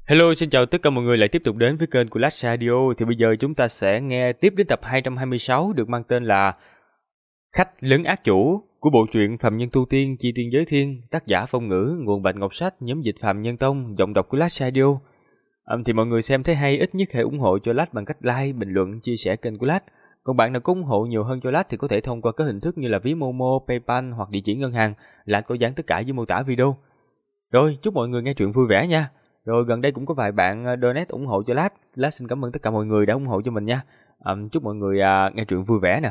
Hello, xin chào tất cả mọi người lại tiếp tục đến với kênh của Lách Radio. Thì bây giờ chúng ta sẽ nghe tiếp đến tập 226 được mang tên là Khách lấn ác chủ của bộ truyện Phàm Nhân Tu Tiên Chi Tiên Giới Thiên, tác giả Phong Ngữ, nguồn Bạch Ngọc Sách, nhóm dịch Phàm Nhân Tông, giọng đọc của Lách Radio. Thì mọi người xem thấy hay ít nhất hãy ủng hộ cho Lách bằng cách like, bình luận, chia sẻ kênh của Lách. Còn bạn nào có ủng hộ nhiều hơn cho Lách thì có thể thông qua các hình thức như là ví Momo, PayPal hoặc địa chỉ ngân hàng. Lách có dán tất cả dưới mô tả video. Rồi, chúc mọi người nghe truyện vui vẻ nha. Rồi gần đây cũng có vài bạn donate ủng hộ cho Lát. Lát xin cảm ơn tất cả mọi người đã ủng hộ cho mình nha. Chúc mọi người nghe truyện vui vẻ nè.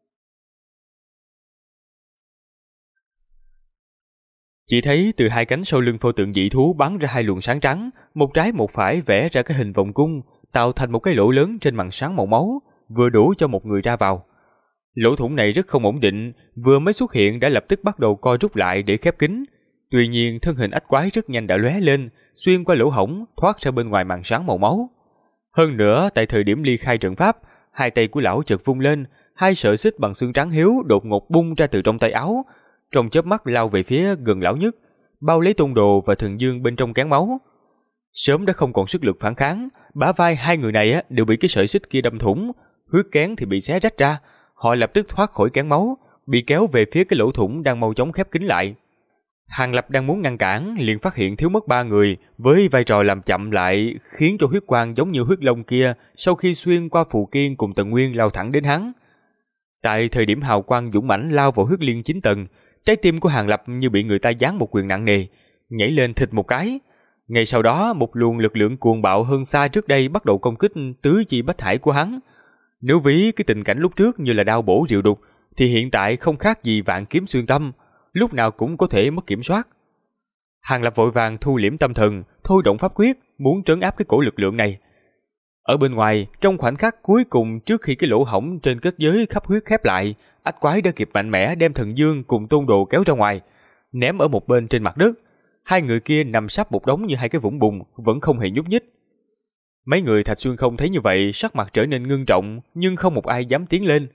Chỉ thấy từ hai cánh sau lưng pho tượng dị thú bắn ra hai luồng sáng trắng, một trái một phải vẽ ra cái hình vòng cung, tạo thành một cái lỗ lớn trên màn sáng màu máu, vừa đủ cho một người ra vào. Lỗ thủng này rất không ổn định, vừa mới xuất hiện đã lập tức bắt đầu co rút lại để khép kín. Tuy nhiên thân hình ách quái rất nhanh đã lóe lên, xuyên qua lỗ hổng, thoát ra bên ngoài màn sáng màu máu. Hơn nữa, tại thời điểm ly khai trận pháp, hai tay của lão chợt vung lên, hai sợi xích bằng xương trắng hiếu đột ngột bung ra từ trong tay áo, trong chớp mắt lao về phía gần lão nhất, bao lấy Tôn Đồ và Thần Dương bên trong kén máu. Sớm đã không còn sức lực phản kháng, bả vai hai người này đều bị cái sợi xích kia đâm thủng, huyết kén thì bị xé rách ra, họ lập tức thoát khỏi kén máu, bị kéo về phía cái lỗ thủng đang mau chóng khép kín lại. Hàng Lập đang muốn ngăn cản, liền phát hiện thiếu mất ba người, với vai trò làm chậm lại, khiến cho huyết quang giống như huyết long kia sau khi xuyên qua Phù Kiên cùng Tần Nguyên lao thẳng đến hắn. Tại thời điểm hào quang dũng mãnh lao vào huyết liên 9 tầng, trái tim của Hàng Lập như bị người ta giáng một quyền nặng nề, nhảy lên thịt một cái. Ngay sau đó, một luồng lực lượng cuồng bạo hơn xa trước đây bắt đầu công kích tứ chi bách hải của hắn. Nếu ví cái tình cảnh lúc trước như là đao bổ rượu đục, thì hiện tại không khác gì vạn kiếm xuyên tâm, lúc nào cũng có thể mất kiểm soát. Hàng Lập vội vàng thu liễm tâm thần, thôi động pháp quyết, muốn trấn áp cái cổ lực lượng này. Ở bên ngoài, trong khoảnh khắc cuối cùng trước khi cái lỗ hổng trên kết giới khắp huyết khép lại, ách quái đã kịp mạnh mẽ đem Thần Dương cùng Tôn Đồ kéo ra ngoài, ném ở một bên trên mặt đất. Hai người kia nằm sắp một đống như hai cái vũng bùn, vẫn không hề nhúc nhích. Mấy người Thạch Xuyên không thấy như vậy, sắc mặt trở nên ngưng trọng, nhưng không một ai dám tiến lên.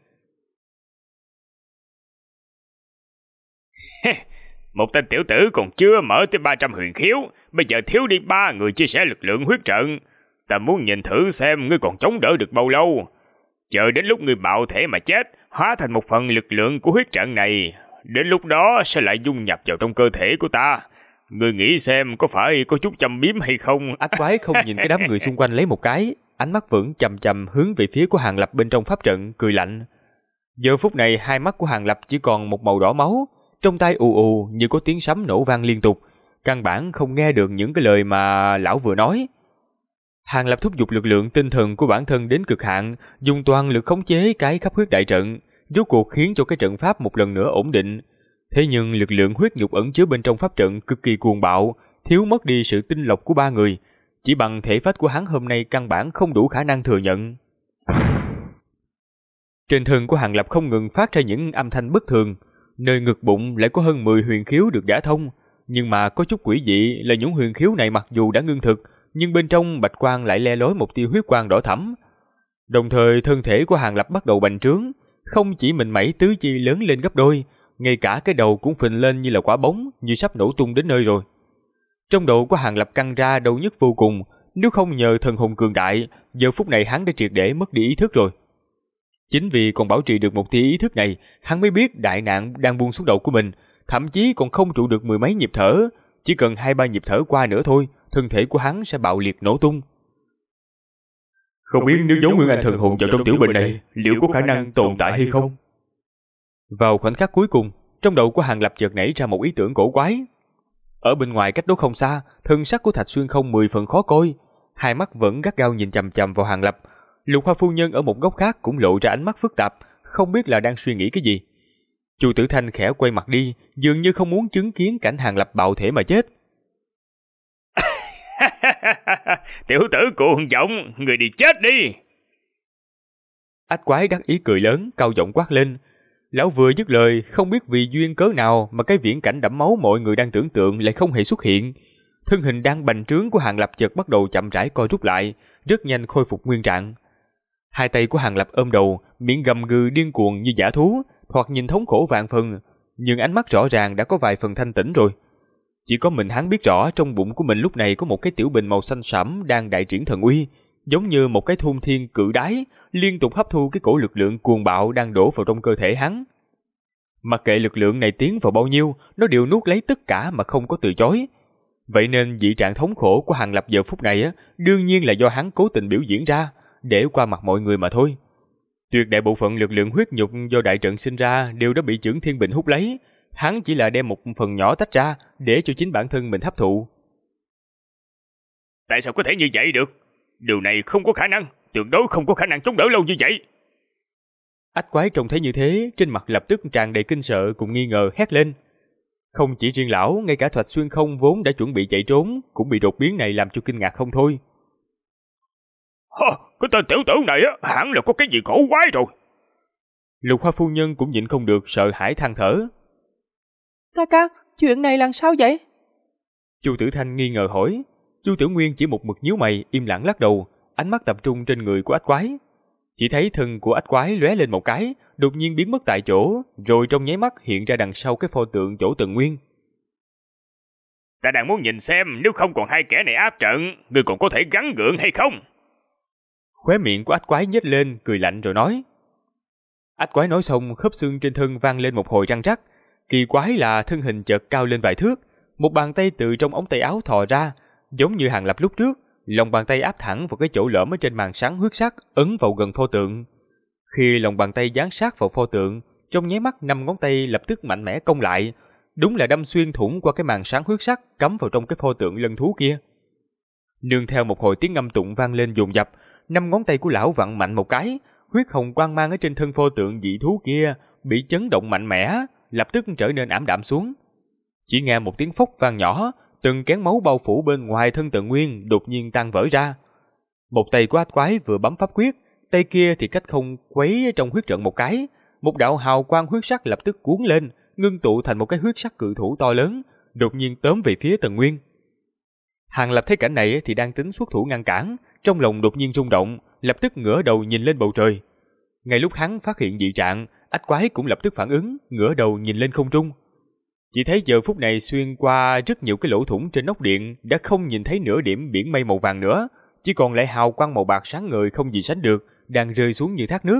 Một tên tiểu tử còn chưa mở tới 300 huyền khiếu, bây giờ thiếu đi 3 người chia sẻ lực lượng huyết trận. Ta muốn nhìn thử xem ngươi còn chống đỡ được bao lâu. Chờ đến lúc ngươi bạo thể mà chết, hóa thành một phần lực lượng của huyết trận này, đến lúc đó sẽ lại dung nhập vào trong cơ thể của ta. Ngươi nghĩ xem có phải có chút châm biếm hay không? Ách quái không nhìn cái đám người xung quanh lấy một cái, ánh mắt vẫn chằm chằm hướng về phía của Hàng Lập bên trong pháp trận, cười lạnh. Giờ phút này hai mắt của Hàng Lập chỉ còn một màu đỏ máu, trong tai ù ù như có tiếng sấm nổ vang liên tục, căn bản không nghe được những cái lời mà lão vừa nói. Hàng Lập thúc giục lực lượng tinh thần của bản thân đến cực hạn, dùng toàn lực khống chế cái khắp huyết đại trận, rốt cuộc khiến cho cái trận pháp một lần nữa ổn định. Thế nhưng lực lượng huyết nhục ẩn chứa bên trong pháp trận cực kỳ cuồng bạo, thiếu mất đi sự tinh lọc của ba người, chỉ bằng thể phách của hắn hôm nay căn bản không đủ khả năng thừa nhận. Trên thân của Hàng Lập không ngừng phát ra những âm thanh bất thường, nơi ngực bụng lại có hơn 10 huyền khiếu được đả thông, nhưng mà có chút quỷ dị là những huyền khiếu này mặc dù đã ngưng thực, nhưng bên trong bạch quang lại le lói một tia huyết quang đỏ thẫm. Đồng thời thân thể của Hàng Lập bắt đầu bành trướng, không chỉ mình mẩy tứ chi lớn lên gấp đôi, ngay cả cái đầu cũng phình lên như là quả bóng, như sắp nổ tung đến nơi rồi. Trong đầu của Hàng Lập căng ra đau nhức vô cùng, nếu không nhờ thần hồn cường đại, giờ phút này hắn đã triệt để mất đi ý thức rồi. Chính vì còn bảo trì được một tia ý thức này, hắn mới biết đại nạn đang buông xuống đầu của mình, thậm chí còn không trụ được 10 mấy nhịp thở, chỉ cần 2-3 nhịp thở qua nữa thôi, thân thể của hắn sẽ bạo liệt nổ tung. Không biết nếu giấu Nguyên Anh thần hồn vào trong tiểu bình này, liệu có khả năng tồn tại hay không? Vào khoảnh khắc cuối cùng, trong đầu của Hàng Lập chợt nảy ra một ý tưởng cổ quái. Ở bên ngoài cách đó không xa, thân sắc của Thạch Xuyên không 10 phần khó coi, hai mắt vẫn gắt gao nhìn chằm chằm vào Hàng Lập. Lục Hoa phu nhân ở một góc khác cũng lộ ra ánh mắt phức tạp, không biết là đang suy nghĩ cái gì. Chu Tử Thanh khẽ quay mặt đi, dường như không muốn chứng kiến cảnh Hàng Lập bạo thể mà chết. Tiểu tử cuồng vọng, người đi chết đi! Ách quái đắc ý cười lớn, cao giọng quát lên. Lão vừa dứt lời, không biết vì duyên cớ nào mà cái viễn cảnh đẫm máu mọi người đang tưởng tượng lại không hề xuất hiện. Thân hình đang bành trướng của Hàng Lập chợt bắt đầu chậm rãi co rút lại, rất nhanh khôi phục nguyên trạng. Hai tay của Hàng Lập ôm đầu, miệng gầm gừ điên cuồng như dã thú, thoạt nhìn thống khổ vạn phần, nhưng ánh mắt rõ ràng đã có vài phần thanh tĩnh rồi. Chỉ có mình hắn biết rõ trong bụng của mình lúc này có một cái tiểu bình màu xanh sẫm đang đại triển thần uy, giống như một cái thôn thiên cự đái, liên tục hấp thu cái cổ lực lượng cuồng bạo đang đổ vào trong cơ thể hắn. Mặc kệ lực lượng này tiến vào bao nhiêu, nó đều nuốt lấy tất cả mà không có từ chối. Vậy nên dị trạng thống khổ của Hàng Lập giờ phút này đương nhiên là do hắn cố tình biểu diễn ra, để qua mặt mọi người mà thôi. Tuyệt đại bộ phận lực lượng huyết nhục do đại trận sinh ra đều đã bị Chưởng Thiên Bình hút lấy, hắn chỉ là đem một phần nhỏ tách ra để cho chính bản thân mình hấp thụ. Tại sao có thể như vậy được? Điều này không có khả năng, tuyệt đối không có khả năng chống đỡ lâu như vậy. Ách Quái trông thấy như thế, trên mặt lập tức tràn đầy kinh sợ cùng nghi ngờ hét lên. Không chỉ riêng lão, ngay cả Thạch Xuyên Không vốn đã chuẩn bị chạy trốn cũng bị đột biến này làm cho kinh ngạc không thôi. Cái tên tiểu tử này hẳn là có cái gì cổ quái rồi. Lục Hoa phu nhân cũng nhịn không được sợ hãi than thở. Ca ca, chuyện này làm sao vậy? Chu Tử Thanh nghi ngờ hỏi. Chu Tử Nguyên chỉ một mực nhíu mày, im lặng lắc đầu, ánh mắt tập trung trên người của Ách Quái. Chỉ thấy thân của Ách Quái lóe lên một cái, đột nhiên biến mất tại chỗ, rồi trong nháy mắt hiện ra đằng sau cái pho tượng chỗ Tần Nguyên. Ta đang muốn nhìn xem nếu không còn hai kẻ này áp trận, ngươi còn có thể gắng gượng hay không? Khóe miệng của Ách Quái nhếch lên, cười lạnh rồi nói. Ách Quái nói xong, khớp xương trên thân vang lên một hồi răng rắc. Kỳ quái là thân hình chợt cao lên vài thước, một bàn tay từ trong ống tay áo thò ra, giống như Hàng Lập lúc trước, lòng bàn tay áp thẳng vào cái chỗ lõm ở trên màn sáng huyết sắc, ấn vào gần pho tượng. Khi lòng bàn tay dán sát vào pho tượng, trong nháy mắt 5 ngón tay lập tức mạnh mẽ cong lại, đúng là đâm xuyên thủng qua cái màn sáng huyết sắc cắm vào trong cái pho tượng lân thú kia. Nương theo một hồi tiếng ngâm tụng vang lên dồn dập, 5 ngón tay của lão vặn mạnh một cái, huyết hồng quang mang ở trên thân pho tượng dị thú kia bị chấn động mạnh mẽ, lập tức trở nên ảm đạm xuống. Chỉ nghe một tiếng phốc vang nhỏ, từng kén máu bao phủ bên ngoài thân Tần Nguyên đột nhiên tan vỡ ra. Một tay của Ách Quái vừa bấm pháp quyết, tay kia thì cách không quấy trong huyết trận một cái, một đạo hào quang huyết sắc lập tức cuốn lên, ngưng tụ thành một cái huyết sắc cự thủ to lớn, đột nhiên tóm về phía Tần Nguyên. Hàng Lập thấy cảnh này thì đang tính xuất thủ ngăn cản, trong lòng đột nhiên rung động, lập tức ngửa đầu nhìn lên bầu trời. Ngay lúc hắn phát hiện dị trạng, Ách Quái cũng lập tức phản ứng, ngửa đầu nhìn lên không trung. Chỉ thấy giờ phút này xuyên qua rất nhiều cái lỗ thủng trên nóc điện đã không nhìn thấy nửa điểm biển mây màu vàng nữa, chỉ còn lại hào quang màu bạc sáng ngời không gì sánh được, đang rơi xuống như thác nước.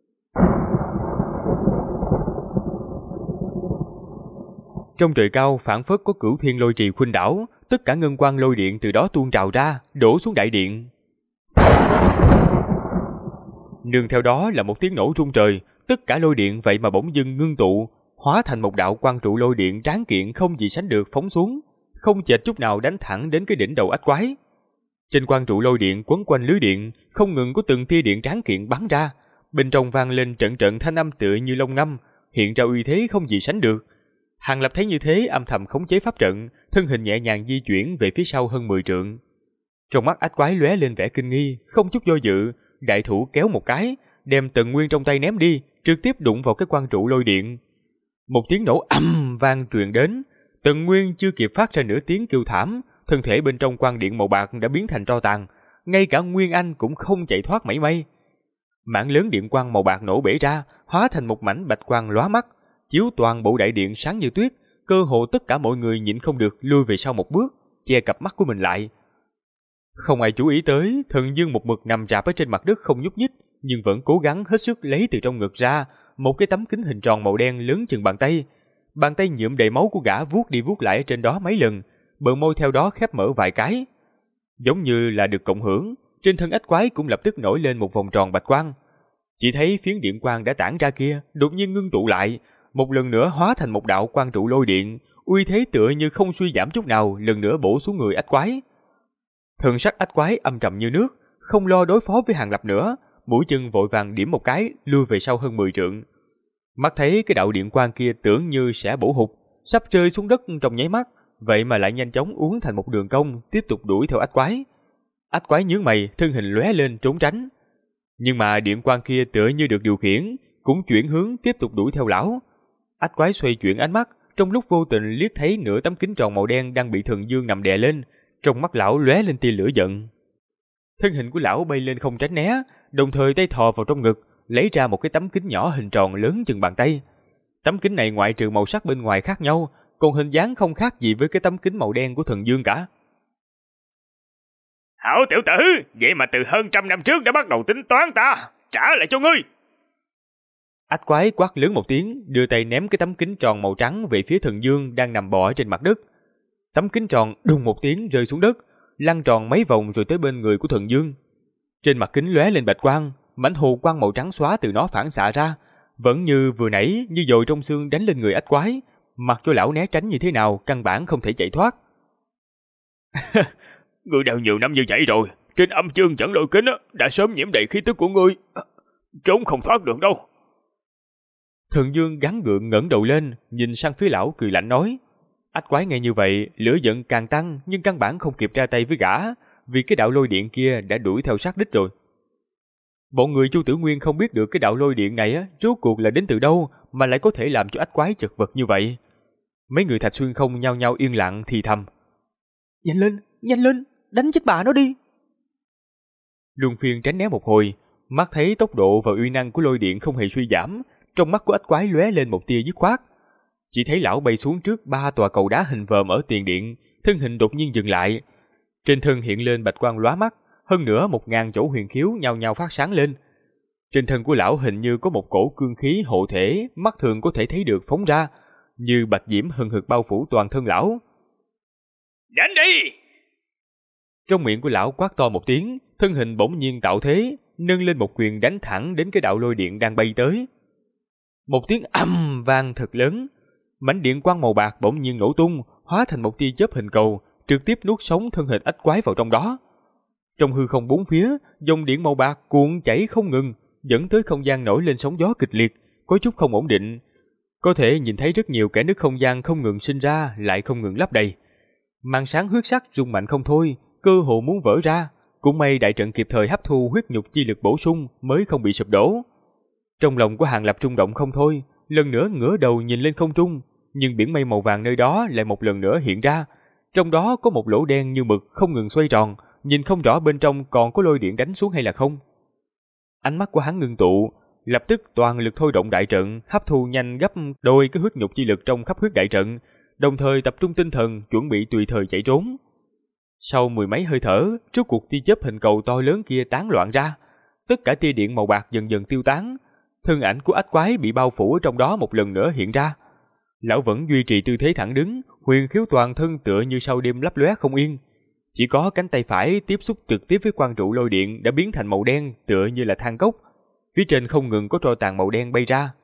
Trong trời cao phảng phất có Cửu Thiên Lôi Trì khuynh đảo, tất cả ngân quang lôi điện từ đó tuôn trào ra, đổ xuống đại điện. Nương theo đó là một tiếng nổ rung trời, tất cả lôi điện vậy mà bỗng dưng ngưng tụ, hóa thành một đạo quang trụ lôi điện tráng kiện không gì sánh được phóng xuống, không chệch chút nào đánh thẳng đến cái đỉnh đầu Ách Quái. Trên quang trụ lôi điện quấn quanh lưới điện, không ngừng có từng tia điện tráng kiện bắn ra, bên trong vang lên trận trận thanh âm tựa như long ngâm, hiện ra uy thế không gì sánh được. Hàng Lập thấy như thế âm thầm khống chế pháp trận, thân hình nhẹ nhàng di chuyển về phía sau hơn 10 trượng. Trong mắt Ách Quái lóe lên vẻ kinh nghi, không chút do dự, đại thủ kéo một cái, đem Tần Nguyên trong tay ném đi, trực tiếp đụng vào cái quang trụ lôi điện. Một tiếng nổ ầm vang truyền đến, Tần Nguyên chưa kịp phát ra nửa tiếng kêu thảm, thân thể bên trong quang điện màu bạc đã biến thành tro tàn, ngay cả Nguyên Anh cũng không chạy thoát mảy may. Mảng lớn điện quang màu bạc nổ bể ra, hóa thành một mảnh bạch quang lóa mắt, chiếu toàn bộ đại điện sáng như tuyết, cơ hồ tất cả mọi người nhịn không được lui về sau một bước, che cặp mắt của mình lại. Không ai chú ý tới, Thần Dương một mực nằm rạp ở trên mặt đất không nhúc nhích, nhưng vẫn cố gắng hết sức lấy từ trong ngực ra một cái tấm kính hình tròn màu đen lớn chừng bàn tay. Bàn tay nhuộm đầy máu của gã vuốt đi vuốt lại ở trên đó mấy lần, bờ môi theo đó khép mở vài cái. Giống như là được cộng hưởng, trên thân Ách Quái cũng lập tức nổi lên một vòng tròn bạch quang. Chỉ thấy phiến điện quang đã tản ra kia đột nhiên ngưng tụ lại, một lần nữa hóa thành một đạo quang trụ lôi điện, uy thế tựa như không suy giảm chút nào, lần nữa bổ xuống người Ách Quái. Thần sắc Ách Quái âm trầm như nước, không lo đối phó với Hàng Lập nữa, mũi chân vội vàng điểm một cái, lui về sau hơn 10 trượng. Mắt thấy cái đạo điện quang kia tưởng như sẽ bổ hụt, sắp rơi xuống đất trong nháy mắt, vậy mà lại nhanh chóng uốn thành một đường cong, tiếp tục đuổi theo Ách Quái. Ách Quái nhướng mày, thân hình lóe lên trốn tránh. Nhưng mà điện quang kia tựa như được điều khiển, cũng chuyển hướng tiếp tục đuổi theo lão. Ách Quái xoay chuyển ánh mắt, trong lúc vô tình liếc thấy nửa tấm kính tròn màu đen đang bị Thần Dương nằm đè lên, trong mắt lão lóe lên tia lửa giận. Thân hình của lão bay lên không tránh né, đồng thời tay thò vào trong ngực, lấy ra một cái tấm kính nhỏ hình tròn lớn chừng bàn tay. Tấm kính này ngoại trừ màu sắc bên ngoài khác nhau, còn hình dáng không khác gì với cái tấm kính màu đen của thần dương cả. Hảo tiểu tử, vậy mà từ hơn 100 năm trước đã bắt đầu tính toán ta, trả lại cho ngươi. Ách quái quát lớn một tiếng, đưa tay ném cái tấm kính tròn màu trắng về phía thần dương đang nằm bò trên mặt đất. Tấm kính tròn đùng một tiếng rơi xuống đất, lăn tròn mấy vòng rồi tới bên người của thần dương. Trên mặt kính lóe lên bạch quang, mảnh hồ quang màu trắng xóa từ nó phản xạ ra, vẫn như vừa nãy, như dồi trong xương đánh lên người ách quái, mặc cho lão né tránh như thế nào căn bản không thể chạy thoát. Ngươi đeo nhiều năm như vậy rồi, trên âm chương dẫn lôi kính đã sớm nhiễm đầy khí tức của ngươi, trốn không thoát được đâu. Thần dương gắng gượng ngẩng đầu lên, nhìn sang phía lão cười lạnh nói. Ách quái nghe như vậy, lửa giận càng tăng nhưng căn bản không kịp ra tay với gã, vì cái đạo lôi điện kia đã đuổi theo sát đích rồi. Bọn người Chu Tử Nguyên không biết được cái đạo lôi điện này rốt cuộc là đến từ đâu mà lại có thể làm cho ách quái chật vật như vậy. Mấy người Thạch Xuyên không nhao nhao yên lặng thì thầm. Nhanh lên, đánh chết bà nó đi. Luân Phiên tránh né một hồi, mắt thấy tốc độ và uy năng của lôi điện không hề suy giảm, trong mắt của ách quái lóe lên một tia dứt khoát. Chỉ thấy lão bay xuống trước 3 tòa cầu đá hình vòm ở tiền điện, thân hình đột nhiên dừng lại. Trên thân hiện lên bạch quang lóa mắt, hơn nữa 1000 chỗ huyền khiếu nhao nhao phát sáng lên. Trên thân của lão hình như có một cổ cương khí hộ thể, mắt thường có thể thấy được phóng ra, như bạch diễm hừng hực bao phủ toàn thân lão. Đánh đi! Trong miệng của lão quát to một tiếng, thân hình bỗng nhiên tạo thế, nâng lên một quyền đánh thẳng đến cái đạo lôi điện đang bay tới. Một tiếng ầm vang thật lớn, mảnh điện quang màu bạc bỗng nhiên nổ tung, hóa thành một tia chớp hình cầu, trực tiếp nuốt sống thân hình ách quái vào trong đó. Trong hư không bốn phía, dòng điện màu bạc cuộn chảy không ngừng, dẫn tới không gian nổi lên sóng gió kịch liệt, có chút không ổn định. Có thể nhìn thấy rất nhiều kẽ nứt không gian không ngừng sinh ra, lại không ngừng lấp đầy. Màn sáng huyết sắc rung mạnh không thôi, cơ hồ muốn vỡ ra. Cũng may đại trận kịp thời hấp thu huyết nhục chi lực bổ sung mới không bị sụp đổ. Trong lòng của Hàng Lập rung động không thôi, lần nữa ngửa đầu nhìn lên không trung, nhưng biển mây màu vàng nơi đó lại một lần nữa hiện ra. Trong đó có một lỗ đen như mực không ngừng xoay tròn, nhìn không rõ bên trong còn có lôi điện đánh xuống hay là không. Ánh mắt của hắn ngưng tụ, lập tức toàn lực thôi động đại trận, hấp thu nhanh gấp đôi cái huyết nhục chi lực trong khắp huyết đại trận, đồng thời tập trung tinh thần chuẩn bị tùy thời chạy trốn. Sau 10 mấy hơi thở, rốt cuộc tia chớp hình cầu to lớn kia tán loạn ra, tất cả tia điện màu bạc dần dần tiêu tán, thân ảnh của ách quái bị bao phủ ở trong đó một lần nữa hiện ra. Lão vẫn duy trì tư thế thẳng đứng, huyền khiếu toàn thân tựa như sau đêm lấp lóe không yên. Chỉ có cánh tay phải tiếp xúc trực tiếp với quang trụ lôi điện đã biến thành màu đen tựa như là than cốc. Phía trên không ngừng có tro tàn màu đen bay ra.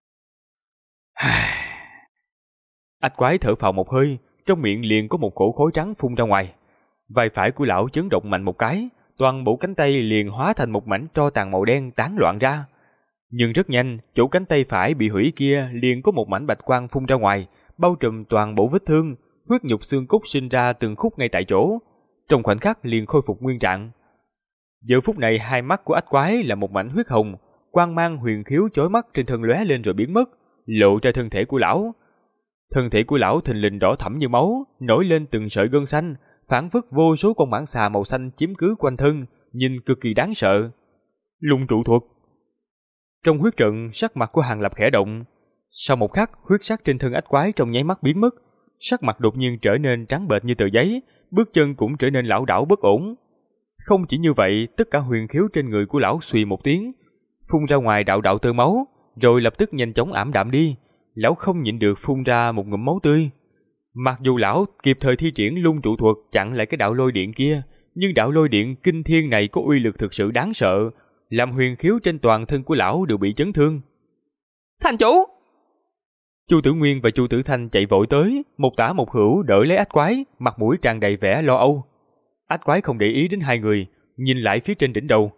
Ách quái thở phào một hơi, trong miệng liền có một cổ khói trắng phun ra ngoài. Vai phải của lão chấn động mạnh một cái, toàn bộ cánh tay liền hóa thành một mảnh tro tàn màu đen tán loạn ra. Nhưng rất nhanh, chỗ cánh tay phải bị hủy kia liền có một mảnh bạch quang phun ra ngoài, bao trùm toàn bộ vết thương, huyết nhục xương cốt sinh ra từng khúc ngay tại chỗ. Trong khoảnh khắc liền khôi phục nguyên trạng. Giờ phút này hai mắt của ách quái là một mảnh huyết hồng, quang mang huyền khiếu chói mắt trên thân lóe lên rồi biến mất, lộ ra thân thể của lão. Thân thể của lão thình lình đỏ thẫm như máu, nổi lên từng sợi gân xanh, phảng phất vô số con mãng xà màu xanh chiếm cứ quanh thân, nhìn cực kỳ đáng sợ. Lung trụ thuật. Trong huyết trận, sắc mặt của Hàng Lập khẽ động. Sau một khắc, huyết sắc trên thân ách quái trong nháy mắt biến mất, sắc mặt đột nhiên trở nên trắng bệch như tờ giấy, bước chân cũng trở nên lảo đảo bất ổn. Không chỉ như vậy, tất cả huyền khiếu trên người của lão xùy một tiếng, phun ra ngoài đạo đạo tơ máu, rồi lập tức nhanh chóng ảm đạm đi. Lão không nhịn được phun ra một ngụm máu tươi. Mặc dù lão kịp thời thi triển lung trụ thuật chặn lại cái đạo lôi điện kia, nhưng đạo lôi điện kinh thiên này có uy lực thực sự đáng sợ, làm huyền khiếu trên toàn thân của lão đều bị chấn thương. Thành chủ! Chu Tử Nguyên và Chu Tử Thanh chạy vội tới, một tả một hữu đỡ lấy ách quái, mặt mũi tràn đầy vẻ lo âu. Ách quái không để ý đến hai người, nhìn lại phía trên đỉnh đầu.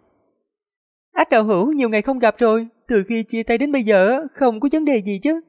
Ách đạo hữu nhiều ngày không gặp rồi, từ khi chia tay đến bây giờ không có vấn đề gì chứ?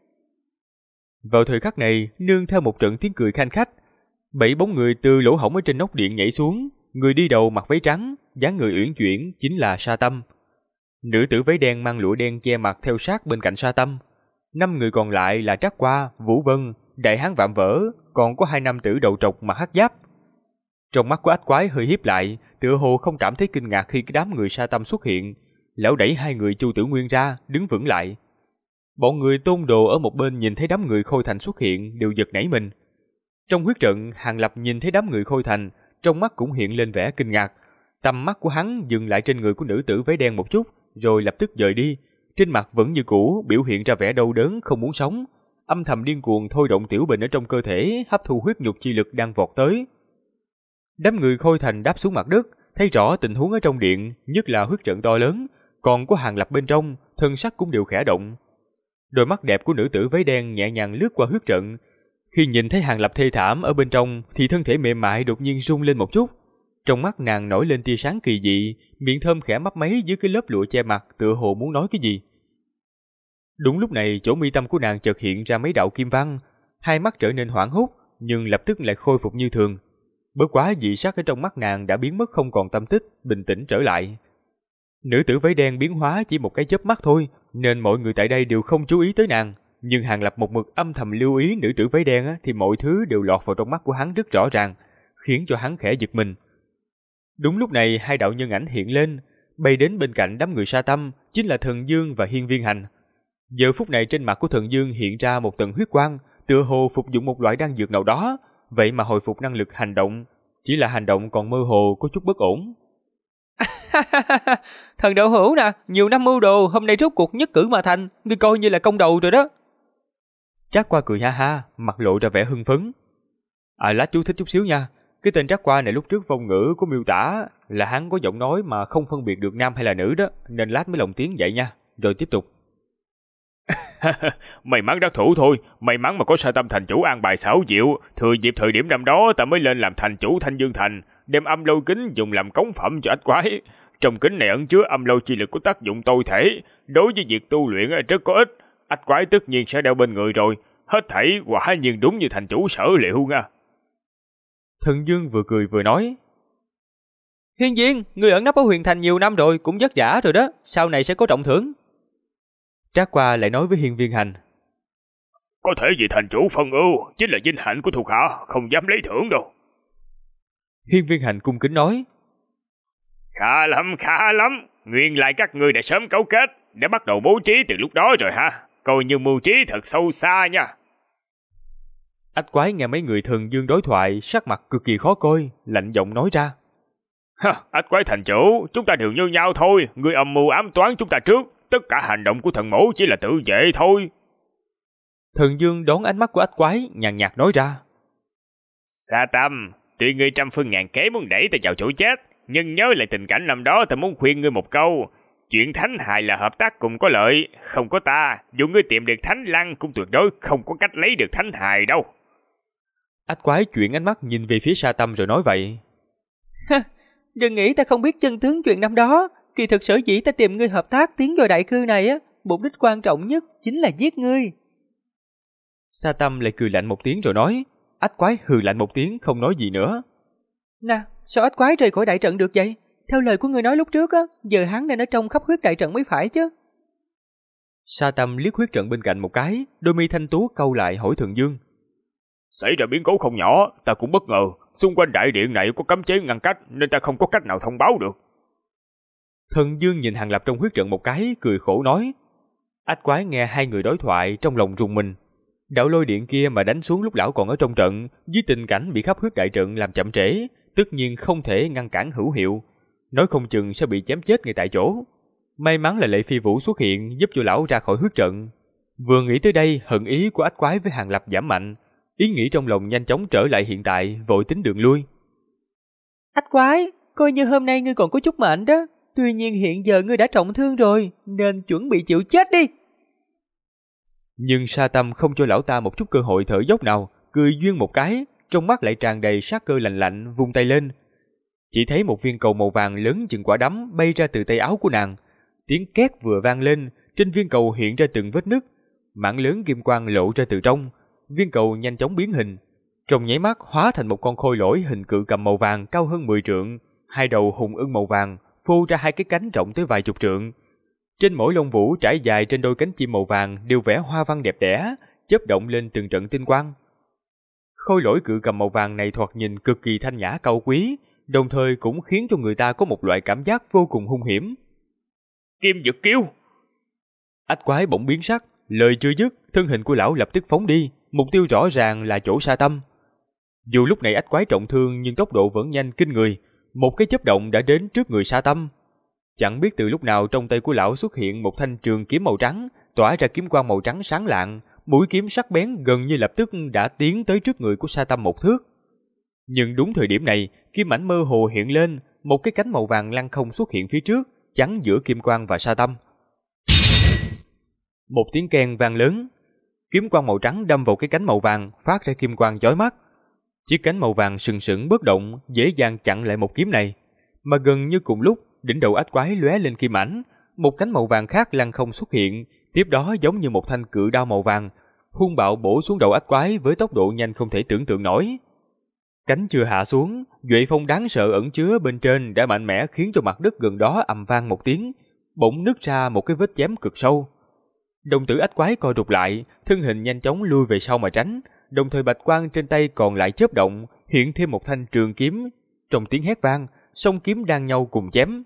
Vào thời khắc này, nương theo một trận tiếng cười khanh khách, 7 bóng người từ lỗ hổng ở trên nóc điện nhảy xuống. Người đi đầu mặc váy trắng, dáng người uyển chuyển chính là Sa Tâm. Nữ tử váy đen mang lụa đen che mặt theo sát bên cạnh Sa Tâm. 5 người còn lại là Trác Qua, Vũ Vân, Đại Hán Vạm Vỡ, còn có 2 nam tử đầu trọc mặc hắc giáp. Trong mắt của ách quái hơi híp lại, tựa hồ không cảm thấy kinh ngạc khi cái đám người Sa Tâm xuất hiện. Lão đẩy 2 người Chu Tử Nguyên ra, đứng vững lại. Bọn người Tôn Đồ ở một bên nhìn thấy đám người Khôi Thành xuất hiện đều giật nảy mình. Trong huyết trận, Hàng Lập nhìn thấy đám người Khôi Thành, trong mắt cũng hiện lên vẻ kinh ngạc. Tầm mắt của hắn dừng lại trên người của nữ tử váy đen một chút, rồi lập tức dời đi. Trên mặt vẫn như cũ, biểu hiện ra vẻ đau đớn không muốn sống, âm thầm điên cuồng thôi động tiểu bình ở trong cơ thể, hấp thu huyết nhục chi lực đang vọt tới. Đám người Khôi Thành đáp xuống mặt đất, thấy rõ tình huống ở trong điện, nhất là huyết trận to lớn, còn có Hàng Lập bên trong, thân sắc cũng đều khẽ động. Đôi mắt đẹp của nữ tử váy đen nhẹ nhàng lướt qua huyết trận. Khi nhìn thấy Hàng Lập thê thảm ở bên trong thì thân thể mềm mại đột nhiên rung lên một chút. Trong mắt nàng nổi lên tia sáng kỳ dị, miệng thơm khẽ mấp máy dưới cái lớp lụa che mặt, tựa hồ muốn nói cái gì. Đúng lúc này, chỗ mi tâm của nàng chợt hiện ra mấy đạo kim văn, hai mắt trở nên hoảng hốt, nhưng lập tức lại khôi phục như thường. Bất quá dị sắc ở trong mắt nàng đã biến mất không còn tâm tích, bình tĩnh trở lại. Nữ tử váy đen biến hóa chỉ một cái chớp mắt thôi, nên mọi người tại đây đều không chú ý tới nàng. Nhưng Hàng Lập một mực âm thầm lưu ý nữ tử váy đen thì mọi thứ đều lọt vào trong mắt của hắn rất rõ ràng, khiến cho hắn khẽ giật mình. Đúng lúc này, hai đạo nhân ảnh hiện lên, bay đến bên cạnh đám người Sa Tâm, chính là Thần Dương và Hiên Viên Hành. Giờ phút này trên mặt của Thần Dương hiện ra một tầng huyết quang, tựa hồ phục dụng một loại đan dược nào đó, vậy mà hồi phục năng lực hành động, chỉ là hành động còn mơ hồ có chút bất ổn. Thần đạo hữu nè, nhiều năm mưu đồ, hôm nay rốt cuộc nhất cử mà thành, ngươi coi như là công đầu rồi đó. Trác Qua cười ha ha, mặt lộ ra vẻ hưng phấn. Lát chú thích chút xíu nha. Cái tên Trác Qua này lúc trước vong ngữ có miêu tả là hắn có giọng nói mà không phân biệt được nam hay là nữ đó, nên lát mới lồng tiếng vậy nha. Rồi tiếp tục. May mắn đắc thủ thôi, may mắn mà có Sa Tâm thành chủ an bài xảo diệu, thừa dịp thời điểm năm đó ta mới lên làm thành chủ Thanh Dương Thành, đem âm lâu kính dùng làm cống phẩm cho ách quái. Trong kính này ẩn chứa âm lâu chi lực có tác dụng tôi thể, đối với việc tu luyện rất có ích. Ách quái tất nhiên sẽ đeo bên người rồi, hết thảy quả nhiên đúng như thành chủ sở liệu nha. Thần Dương vừa cười vừa nói. Hiên Viên, ngươi ẩn nấp ở Huyền Thành nhiều năm rồi, cũng vất vả rồi đó, sau này sẽ có trọng thưởng. Trác Qua lại nói với Hiên Viên Hành. Có thể vì thành chủ phân ưu, chính là vinh hạnh của thuộc hạ, không dám lấy thưởng đâu. Hiên Viên Hành cung kính nói. Khá lắm, nguyên lại các ngươi đã sớm cấu kết, đã bắt đầu bố trí từ lúc đó rồi ha, coi như mưu trí thật sâu xa nha. Ách quái nghe mấy người Thần Dương đối thoại, sắc mặt cực kỳ khó coi, lạnh giọng nói ra. Ách quái thành chủ, chúng ta đều như nhau thôi, ngươi âm mưu ám toán chúng ta trước, tất cả hành động của thần mẫu chỉ là tự vệ thôi. Thần Dương đón ánh mắt của ách quái, nhàn nhạt nói ra. Sa Tâm, tuy ngươi trăm phương ngàn kế muốn đẩy ta vào chỗ chết, nhưng nhớ lại tình cảnh năm đó ta muốn khuyên ngươi một câu. Chuyện thánh hài là hợp tác cùng có lợi, không có ta, dù ngươi tìm được thánh lăng cũng tuyệt đối không có cách lấy được thánh hài đâu. Ách quái chuyển ánh mắt nhìn về phía Sa Tâm rồi nói vậy. Đừng nghĩ ta không biết chân tướng chuyện năm đó, kỳ thực sở dĩ ta tìm ngươi hợp tác tiến vào đại cư này mục đích quan trọng nhất chính là giết ngươi. Sa Tâm lại cười lạnh một tiếng rồi nói. Ách quái hừ lạnh một tiếng không nói gì nữa. Nè, sao ách quái rời khỏi đại trận được vậy? Theo lời của ngươi nói lúc trước giờ hắn nên ở trong khắp huyết đại trận mới phải chứ. Sa Tâm liếc huyết trận bên cạnh một cái, đôi mi thanh tú cau lại hỏi Thần Dương. Xảy ra biến cố không nhỏ, ta cũng bất ngờ, xung quanh đại điện này có cấm chế ngăn cách nên ta không có cách nào thông báo được. Thần Dương nhìn Hàng Lập trong huyết trận một cái, cười khổ nói. Ách quái nghe hai người đối thoại trong lòng rùng mình. Đạo lôi điện kia mà đánh xuống lúc lão còn ở trong trận, dưới tình cảnh bị khắp huyết đại trận làm chậm trễ, tất nhiên không thể ngăn cản hữu hiệu, nói không chừng sẽ bị chém chết ngay tại chỗ. May mắn là Lệ Phi Vũ xuất hiện giúp cho lão ra khỏi huyết trận. Vừa nghĩ tới đây, hận ý của ách quái với Hàng Lập giảm mạnh, ý nghĩ trong lòng nhanh chóng trở lại hiện tại, vội tính đường lui. Ách quái, coi như hôm nay ngươi còn có chút mệnh đó, tuy nhiên hiện giờ ngươi đã trọng thương rồi, nên chuẩn bị chịu chết đi. Nhưng Sa Tâm không cho lão ta một chút cơ hội thở dốc nào, cười duyên một cái, trong mắt lại tràn đầy sát cơ lạnh lạnh, vung tay lên. Chỉ thấy một viên cầu màu vàng lớn chừng quả đấm bay ra từ tay áo của nàng. Tiếng két vừa vang lên, trên viên cầu hiện ra từng vết nứt, mảng lớn kim quang lộ ra từ trong. Viên cầu nhanh chóng biến hình, trong nháy mắt hóa thành một con khôi lỗi hình cự cầm màu vàng cao hơn 10 trượng, hai đầu hùng ưng màu vàng phô ra hai cái cánh rộng tới vài chục trượng. Trên mỗi lông vũ trải dài trên đôi cánh chim màu vàng đều vẽ hoa văn đẹp đẽ, chớp động lên từng trận tinh quang. Khôi lỗi cự cầm màu vàng này thoạt nhìn cực kỳ thanh nhã cao quý, đồng thời cũng khiến cho người ta có một loại cảm giác vô cùng hung hiểm. Kim Dực Kiêu! Ách quái bỗng biến sắc, lời chưa dứt, thân hình của lão lập tức phóng đi, mục tiêu rõ ràng là chỗ Sa Tâm. Dù lúc này ách quái trọng thương nhưng tốc độ vẫn nhanh kinh người, một cái chớp động đã đến trước người Sa Tâm. Chẳng biết từ lúc nào trong tay của lão xuất hiện một thanh trường kiếm màu trắng, tỏa ra kiếm quang màu trắng sáng lạng, mũi kiếm sắc bén gần như lập tức đã tiến tới trước người của Sa Tâm một thước. Nhưng đúng thời điểm này, kim ảnh mơ hồ hiện lên, một cái cánh màu vàng lăng không xuất hiện phía trước, chắn giữa kim quang và Sa Tâm. Một tiếng keng vang lớn, kiếm quang màu trắng đâm vào cái cánh màu vàng, phát ra kim quang chói mắt. Chiếc cánh màu vàng sừng sững bất động, dễ dàng chặn lại một kiếm này. Mà gần như cùng lúc, đỉnh đầu ách quái lóe lên kim ảnh, một cánh màu vàng khác lăng không xuất hiện, tiếp đó giống như một thanh cự đao màu vàng, hung bạo bổ xuống đầu ách quái với tốc độ nhanh không thể tưởng tượng nổi. Cánh chưa hạ xuống, duệ phong đáng sợ ẩn chứa bên trên đã mạnh mẽ khiến cho mặt đất gần đó ầm vang một tiếng, bỗng nứt ra một cái vết chém cực sâu. Đồng tử ách quái co rụt lại, thân hình nhanh chóng lui về sau mà tránh, đồng thời bạch quang trên tay còn lại chớp động, hiện thêm một thanh trường kiếm. Trong tiếng hét vang, song kiếm đang nhau cùng chém.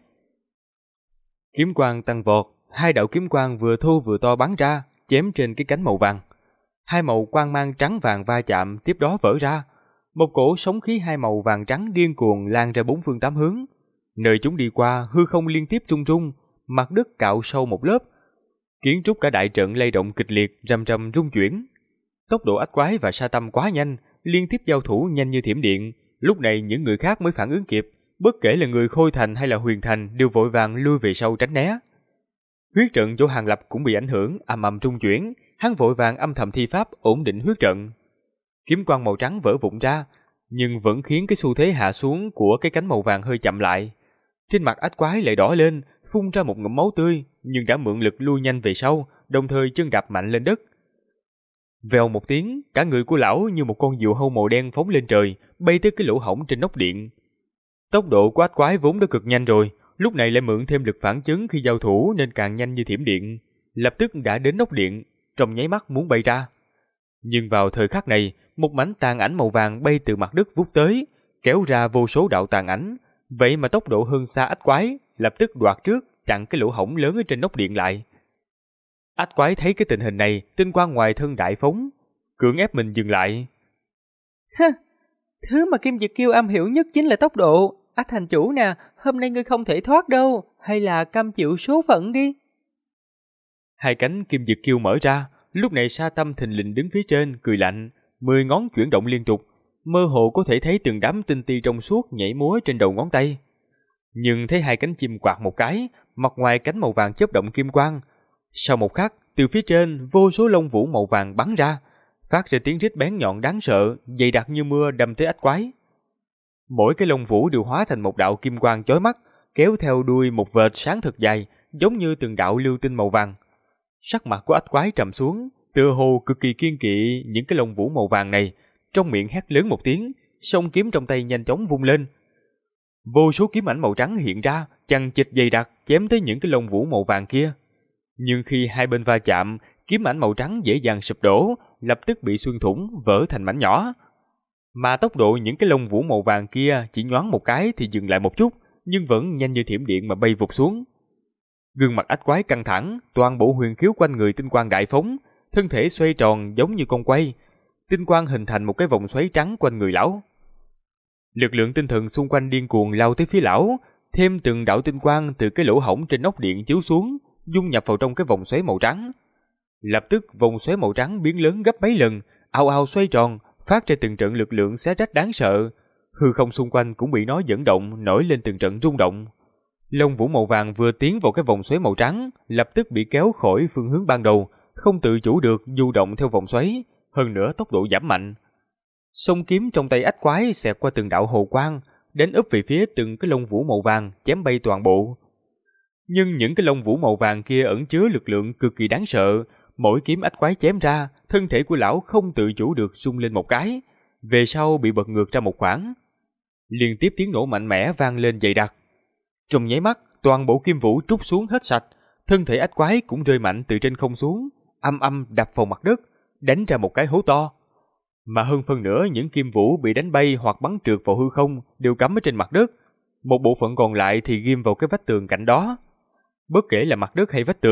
Kiếm quang tăng vọt, hai đạo kiếm quang vừa thô vừa to bắn ra, chém trên cái cánh màu vàng. Hai màu quang mang trắng vàng va chạm, tiếp đó vỡ ra. Một cổ sóng khí hai màu vàng trắng điên cuồng lan ra bốn phương tám hướng. Nơi chúng đi qua, hư không liên tiếp rung rung, mặt đất cạo sâu một lớp. Kiến trúc cả đại trận lay động kịch liệt, rầm rầm rung chuyển. Tốc độ ách quái và Sa Tâm quá nhanh, liên tiếp giao thủ nhanh như thiểm điện. Lúc này những người khác mới phản ứng kịp, bất kể là người Khôi Thành hay là Huyền Thành đều vội vàng lui về sau tránh né. Huyết trận chỗ Hàng Lập cũng bị ảnh hưởng, ầm ầm rung chuyển, hắn vội vàng âm thầm thi pháp ổn định huyết trận. Kiếm quang màu trắng vỡ vụn ra, nhưng vẫn khiến cái xu thế hạ xuống của cái cánh màu vàng hơi chậm lại. Trên mặt ách quái lại đỏ lên, phun ra một ngụm máu tươi, nhưng đã mượn lực lui nhanh về sau, đồng thời chân đạp mạnh lên đất. Vèo một tiếng, cả người của lão như một con diều hâu màu đen phóng lên trời, bay tới cái lỗ hổng trên nóc điện. Tốc độ của ách quái vốn đã cực nhanh rồi, lúc này lại mượn thêm lực phản chấn khi giao thủ nên càng nhanh như thiểm điện, lập tức đã đến nóc điện, trong nháy mắt muốn bay ra. Nhưng vào thời khắc này, một mảnh tàn ảnh màu vàng bay từ mặt đất vút tới, kéo ra vô số đạo tàn ảnh, vậy mà tốc độ hơn xa ách quái, lập tức đoạt trước, chặn cái lỗ hổng lớn ở trên nóc điện lại. Ách quái thấy cái tình hình này, tinh quang ngoài thân đại phóng, cưỡng ép mình dừng lại. Ha, thứ mà Kim Dực Kiêu am hiểu nhất chính là tốc độ. Ách thành chủ nè, hôm nay ngươi không thể thoát đâu, hay là cam chịu số phận đi. Hai cánh Kim Dực Kiêu mở ra, lúc này Sa Tâm thình lình đứng phía trên, cười lạnh, 10 ngón chuyển động liên tục, mơ hồ có thể thấy từng đám tinh ti trong suốt nhảy múa trên đầu ngón tay. Nhưng thấy hai cánh chim quạt một cái, mặt ngoài cánh màu vàng chớp động kim quang. Sau một khắc, từ phía trên vô số lông vũ màu vàng bắn ra, phát ra tiếng rít bén nhọn đáng sợ, dày đặc như mưa đâm tới ách quái. Mỗi cái lông vũ đều hóa thành một đạo kim quang chói mắt, kéo theo đuôi một vệt sáng thật dài, giống như từng đạo lưu tinh màu vàng. Sắc mặt của ách quái trầm xuống, tựa hồ cực kỳ kiên kỵ những cái lông vũ màu vàng này, trong miệng hét lớn một tiếng, song kiếm trong tay nhanh chóng vung lên. Vô số kiếm ảnh màu trắng hiện ra, chằng chịt dày đặc chém tới những cái lông vũ màu vàng kia. Nhưng khi hai bên va chạm, kiếm ảnh màu trắng dễ dàng sụp đổ, lập tức bị xuyên thủng, vỡ thành mảnh nhỏ. Mà tốc độ những cái lông vũ màu vàng kia chỉ nhoáng một cái thì dừng lại một chút, nhưng vẫn nhanh như thiểm điện mà bay vụt xuống. Gương mặt ách quái căng thẳng, toàn bộ huyền khiếu quanh người tinh quang đại phóng, thân thể xoay tròn giống như con quay, tinh quang hình thành một cái vòng xoáy trắng quanh người lão. Lực lượng tinh thần xung quanh điên cuồng lao tới phía lão, thêm từng đạo tinh quang từ cái lỗ hổng trên nóc điện chiếu xuống, dung nhập vào trong cái vòng xoáy màu trắng. Lập tức vòng xoáy màu trắng biến lớn gấp mấy lần, ào ào xoay tròn, phát ra từng trận lực lượng xé rách đáng sợ. Hư không xung quanh cũng bị nó dẫn động, nổi lên từng trận rung động. Lông vũ màu vàng vừa tiến vào cái vòng xoáy màu trắng, lập tức bị kéo khỏi phương hướng ban đầu, không tự chủ được du động theo vòng xoáy, hơn nữa tốc độ giảm mạnh. Song kiếm trong tay ách quái xẹt qua từng đạo hồ quang, đến úp về phía từng cái lông vũ màu vàng, chém bay toàn bộ. Nhưng những cái lông vũ màu vàng kia ẩn chứa lực lượng cực kỳ đáng sợ, mỗi kiếm ách quái chém ra, thân thể của lão không tự chủ được rung lên một cái, về sau bị bật ngược ra một khoảng. Liên tiếp tiếng nổ mạnh mẽ vang lên dày đặc. Trong nháy mắt, toàn bộ kim vũ trút xuống hết sạch, thân thể ách quái cũng rơi mạnh từ trên không xuống, âm âm đập vào mặt đất, đánh ra một cái hố to. Mà hơn phân nửa những kim vũ bị đánh bay hoặc bắn trượt vào hư không đều cắm ở trên mặt đất, một bộ phận còn lại thì ghim vào cái vách tường cạnh đó. Bất kể là mặt đất hay vách tường,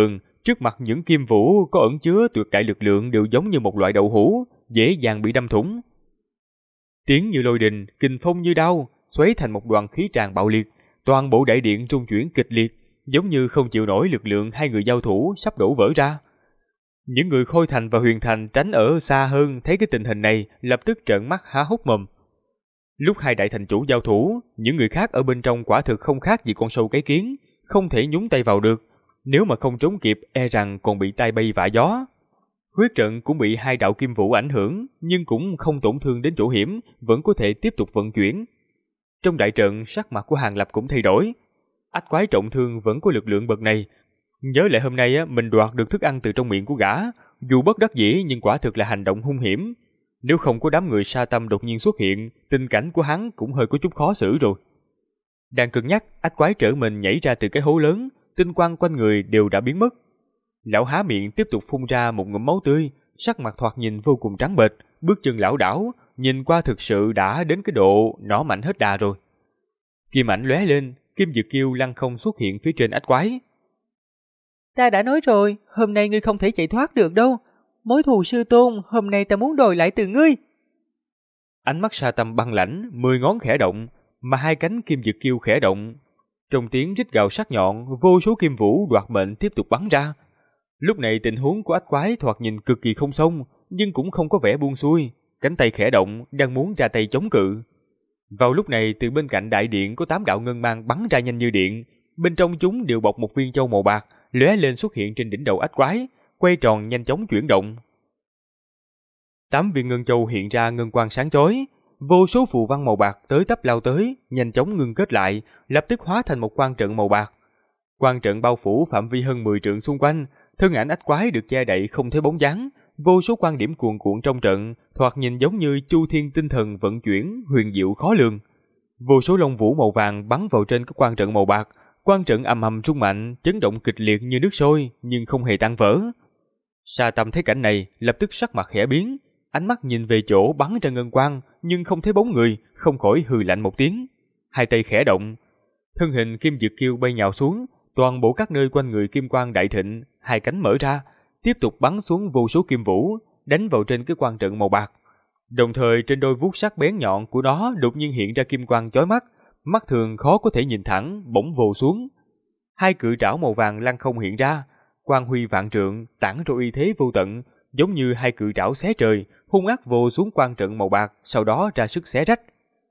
Trước mặt những kim vũ có ẩn chứa tuyệt đại lực lượng đều giống như một loại đậu hũ, dễ dàng bị đâm thủng. Tiếng như lôi đình, kình phong như đao, xoáy thành một đoàn khí tràn bạo liệt, toàn bộ đại điện rung chuyển kịch liệt, giống như không chịu nổi lực lượng hai người giao thủ sắp đổ vỡ ra. Những người Khôi Thành và Huyền Thành tránh ở xa hơn thấy cái tình hình này, lập tức trợn mắt há hốc mồm. Lúc hai đại thành chủ giao thủ, những người khác ở bên trong quả thực không khác gì con sâu cái kiến, không thể nhúng tay vào được. Nếu mà không trốn kịp, e rằng còn bị tai bay vạ gió. Huyết trận cũng bị hai đạo kim vũ ảnh hưởng, nhưng cũng không tổn thương đến chỗ hiểm, vẫn có thể tiếp tục vận chuyển. Trong đại trận, sắc mặt của Hàng Lập cũng thay đổi. Ách quái trọng thương vẫn có lực lượng bậc này. Nhớ lại hôm nay mình đoạt được thức ăn từ trong miệng của gã, dù bất đắc dĩ nhưng quả thực là hành động hung hiểm. Nếu không có đám người Sa Tâm đột nhiên xuất hiện, tình cảnh của hắn cũng hơi có chút khó xử rồi. Đang cân nhắc, ách quái trở mình nhảy ra từ cái hố lớn, tinh quang quanh người đều đã biến mất. Lão há miệng tiếp tục phun ra một ngụm máu tươi, sắc mặt thoạt nhìn vô cùng trắng bệch, bước chân lảo đảo, nhìn qua thực sự đã đến cái độ nỏ mạnh hết đà rồi. Kim ảnh lóe lên, Kim Dực Kiêu lăng không xuất hiện phía trên ách quái. Ta đã nói rồi, hôm nay ngươi không thể chạy thoát được đâu. Mối thù sư tôn, hôm nay ta muốn đòi lại từ ngươi. Ánh mắt Sa Tâm băng lãnh, 10 ngón khẽ động, mà hai cánh Kim Dực Kiêu khẽ động. Trong tiếng rít gào sắc nhọn, vô số kim vũ đoạt mệnh tiếp tục bắn ra. Lúc này tình huống của ách quái thoạt nhìn cực kỳ không xong, nhưng cũng không có vẻ buông xuôi, cánh tay khẽ động, đang muốn ra tay chống cự. Vào lúc này, từ bên cạnh đại điện có 8 đạo ngân mang bắn ra nhanh như điện, bên trong chúng đều bọc một viên châu màu bạc, lóe lên xuất hiện trên đỉnh đầu ách quái, quay tròn nhanh chóng chuyển động. 8 viên ngân châu hiện ra ngân quang sáng chói, vô số phù văn màu bạc tới tấp lao tới, nhanh chóng ngưng kết lại, lập tức hóa thành một quang trận màu bạc. Quang trận bao phủ phạm vi hơn 10 trượng xung quanh, thân ảnh ách quái được che đậy không thấy bóng dáng, vô số quan điểm cuồn cuộn trong trận, thoạt nhìn giống như chu thiên tinh thần vận chuyển, huyền diệu khó lường. Vô số lông vũ màu vàng bắn vào trên các quang trận màu bạc, quang trận ầm ầm rung mạnh, chấn động kịch liệt như nước sôi, nhưng không hề tan vỡ. Sa Tâm thấy cảnh này, lập tức sắc mặt khẽ biến, ánh mắt nhìn về chỗ bắn ra ngân quang, nhưng không thấy bóng người, không khỏi hừ lạnh một tiếng. Hai tay khẽ động, thân hình Kim Dực Kiêu bay nhào xuống, toàn bộ các nơi quanh người kim quang đại thịnh, hai cánh mở ra, tiếp tục bắn xuống vô số kim vũ, đánh vào trên cái quang trận màu bạc. Đồng thời trên đôi vuốt sắc bén nhọn của nó đột nhiên hiện ra kim quang chói mắt, mắt thường khó có thể nhìn thẳng, bỗng vồ xuống. Hai cự trảo màu vàng lăng không hiện ra, quang huy vạn trượng, tản ra uy thế vô tận, giống như hai cự trảo xé trời, hung ác vồ xuống quang trận màu bạc, sau đó ra sức xé rách.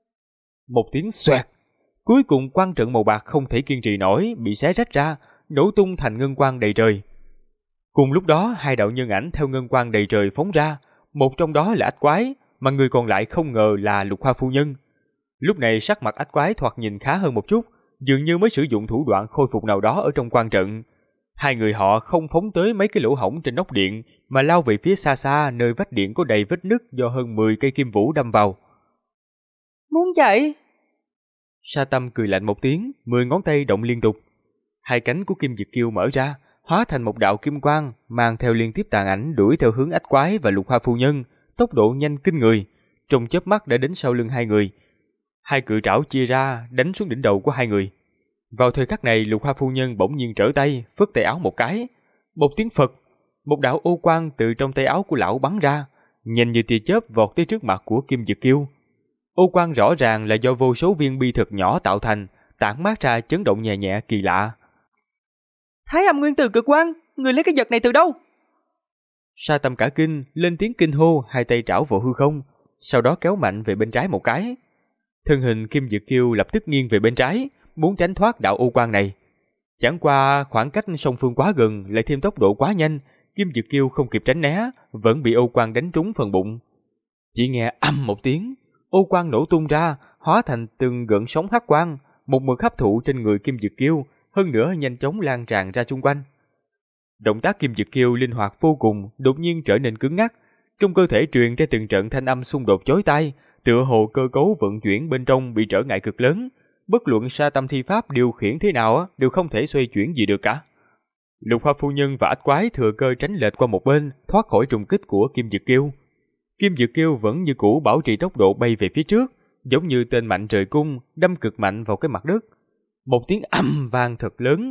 Một tiếng xoẹt, cuối cùng quang trận màu bạc không thể kiên trì nổi, bị xé rách ra, nổ tung thành ngân quang đầy trời. Cùng lúc đó, hai đạo nhân ảnh theo ngân quang đầy trời phóng ra, một trong đó là ách quái, mà người còn lại không ngờ là Lục Hoa phu nhân. Lúc này sắc mặt ách quái thoạt nhìn khá hơn một chút, dường như mới sử dụng thủ đoạn khôi phục nào đó ở trong quang trận. Hai người họ không phóng tới mấy cái lỗ hổng trên nóc điện, mà lao về phía xa xa nơi vách điện có đầy vết nứt do hơn 10 cây kim vũ đâm vào. Muốn chạy? Sa Tâm cười lạnh một tiếng, 10 ngón tay động liên tục. Hai cánh của Kim Dực Kiêu mở ra, hóa thành một đạo kim quang, mang theo liên tiếp tàn ảnh đuổi theo hướng ách quái và Lục Hoa phu nhân, tốc độ nhanh kinh người, trong chớp mắt đã đến sau lưng hai người. Hai cự trảo chia ra, đánh xuống đỉnh đầu của hai người. Vào thời khắc này, Lục Hoa phu nhân bỗng nhiên trở tay, phất tay áo một cái. Một tiếng phật, một đạo ô quang từ trong tay áo của lão bắn ra, nhanh như tia chớp vọt tới trước mặt của Kim Dực Kiêu. Ô quang rõ ràng là do vô số viên bi thực nhỏ tạo thành, tản mát ra chấn động nhẹ nhẹ kỳ lạ. Thái Âm Nguyên Tử Cực Quang, người lấy cái vật này từ đâu? Sa Tâm cả kinh, lên tiếng kinh hô, hai tay trảo vào hư không, sau đó kéo mạnh về bên trái một cái. Thân hình Kim Dực Kiêu lập tức nghiêng về bên trái, muốn tránh thoát đạo ô quang này. Chẳng qua khoảng cách song phương quá gần, lại thêm tốc độ quá nhanh, Kim Dực Kiêu không kịp tránh né, vẫn bị ô quang đánh trúng phần bụng. Chỉ nghe ầm một tiếng, ô quang nổ tung ra, hóa thành từng gợn sóng hắc quang, một mực hấp thụ trên người Kim Dực Kiêu, hơn nữa nhanh chóng lan tràn ra xung quanh. Động tác Kim Dực Kiêu linh hoạt vô cùng, đột nhiên trở nên cứng ngắc, trong cơ thể truyền ra từng trận thanh âm xung đột chói tai, tựa hồ cơ cấu vận chuyển bên trong bị trở ngại cực lớn, bất luận Sa Tâm thi pháp điều khiển thế nào đều không thể xoay chuyển gì được cả. Lục Hoa phu nhân và ách quái thừa cơ tránh lệch qua một bên, thoát khỏi trùng kích của Kim Dực Kiêu. Kim Dực Kiêu vẫn như cũ bảo trì tốc độ bay về phía trước, giống như tên mạnh trời cung, đâm cực mạnh vào cái mặt đất. Một tiếng ầm vang thật lớn,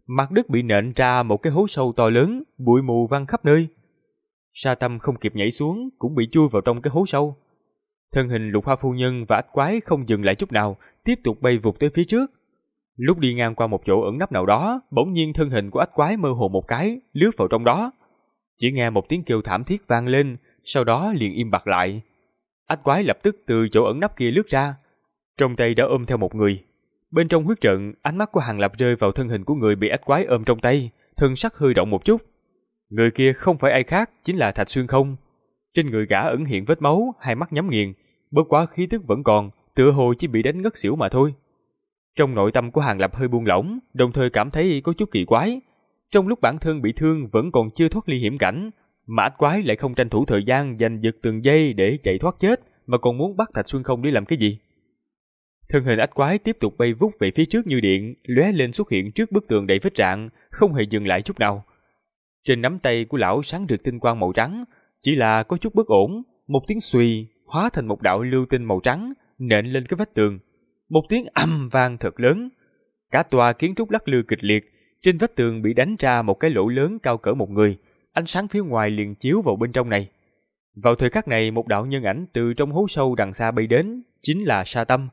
Mặt đất bị nện ra một cái hố sâu to lớn, bụi mù văng khắp nơi. Sa Tâm không kịp nhảy xuống, cũng bị chui vào trong cái hố sâu. Thân hình Lục Hoa phu nhân và ách quái không dừng lại chút nào, tiếp tục bay vụt tới phía trước. Lúc đi ngang qua một chỗ ẩn nấp nào đó, bỗng nhiên thân hình của ách quái mơ hồ một cái, lướt vào trong đó. Chỉ nghe một tiếng kêu thảm thiết vang lên, sau đó liền im bặt lại. Ách quái lập tức từ chỗ ẩn nấp kia lướt ra, trong tay đã ôm theo một người. Bên trong huyết trận, ánh mắt của Hàng Lập rơi vào thân hình của người bị ách quái ôm trong tay, thân sắc hơi động một chút. Người kia không phải ai khác, chính là Thạch Xuyên Không. Trên người gã ẩn hiện vết máu, hai mắt nhắm nghiền, bất quá khí tức vẫn còn, tựa hồ chỉ bị đánh ngất xỉu mà thôi. Trong nội tâm của Hàng Lập hơi buông lỏng, đồng thời cảm thấy có chút kỳ quái. Trong lúc bản thân bị thương vẫn còn chưa thoát ly hiểm cảnh, mà ách quái lại không tranh thủ thời gian giành giật từng giây để chạy thoát chết, mà còn muốn bắt Thạch Xuyên Không để làm cái gì? Thân hình ách quái tiếp tục bay vút về phía trước như điện, lóe lên xuất hiện trước bức tường đầy vết rạn, không hề dừng lại chút nào. Trên nắm tay của lão sáng rực tinh quang màu trắng, chỉ là có chút bất ổn, một tiếng xuy hóa thành một đạo lưu tinh màu trắng nện lên cái vách tường. Một tiếng ầm vang thật lớn, cả tòa kiến trúc lắc lư kịch liệt, trên vách tường bị đánh ra một cái lỗ lớn cao cỡ một người, ánh sáng phía ngoài liền chiếu vào bên trong này. Vào thời khắc này, một đạo nhân ảnh từ trong hố sâu đằng xa bay đến, chính là Sa Tâm.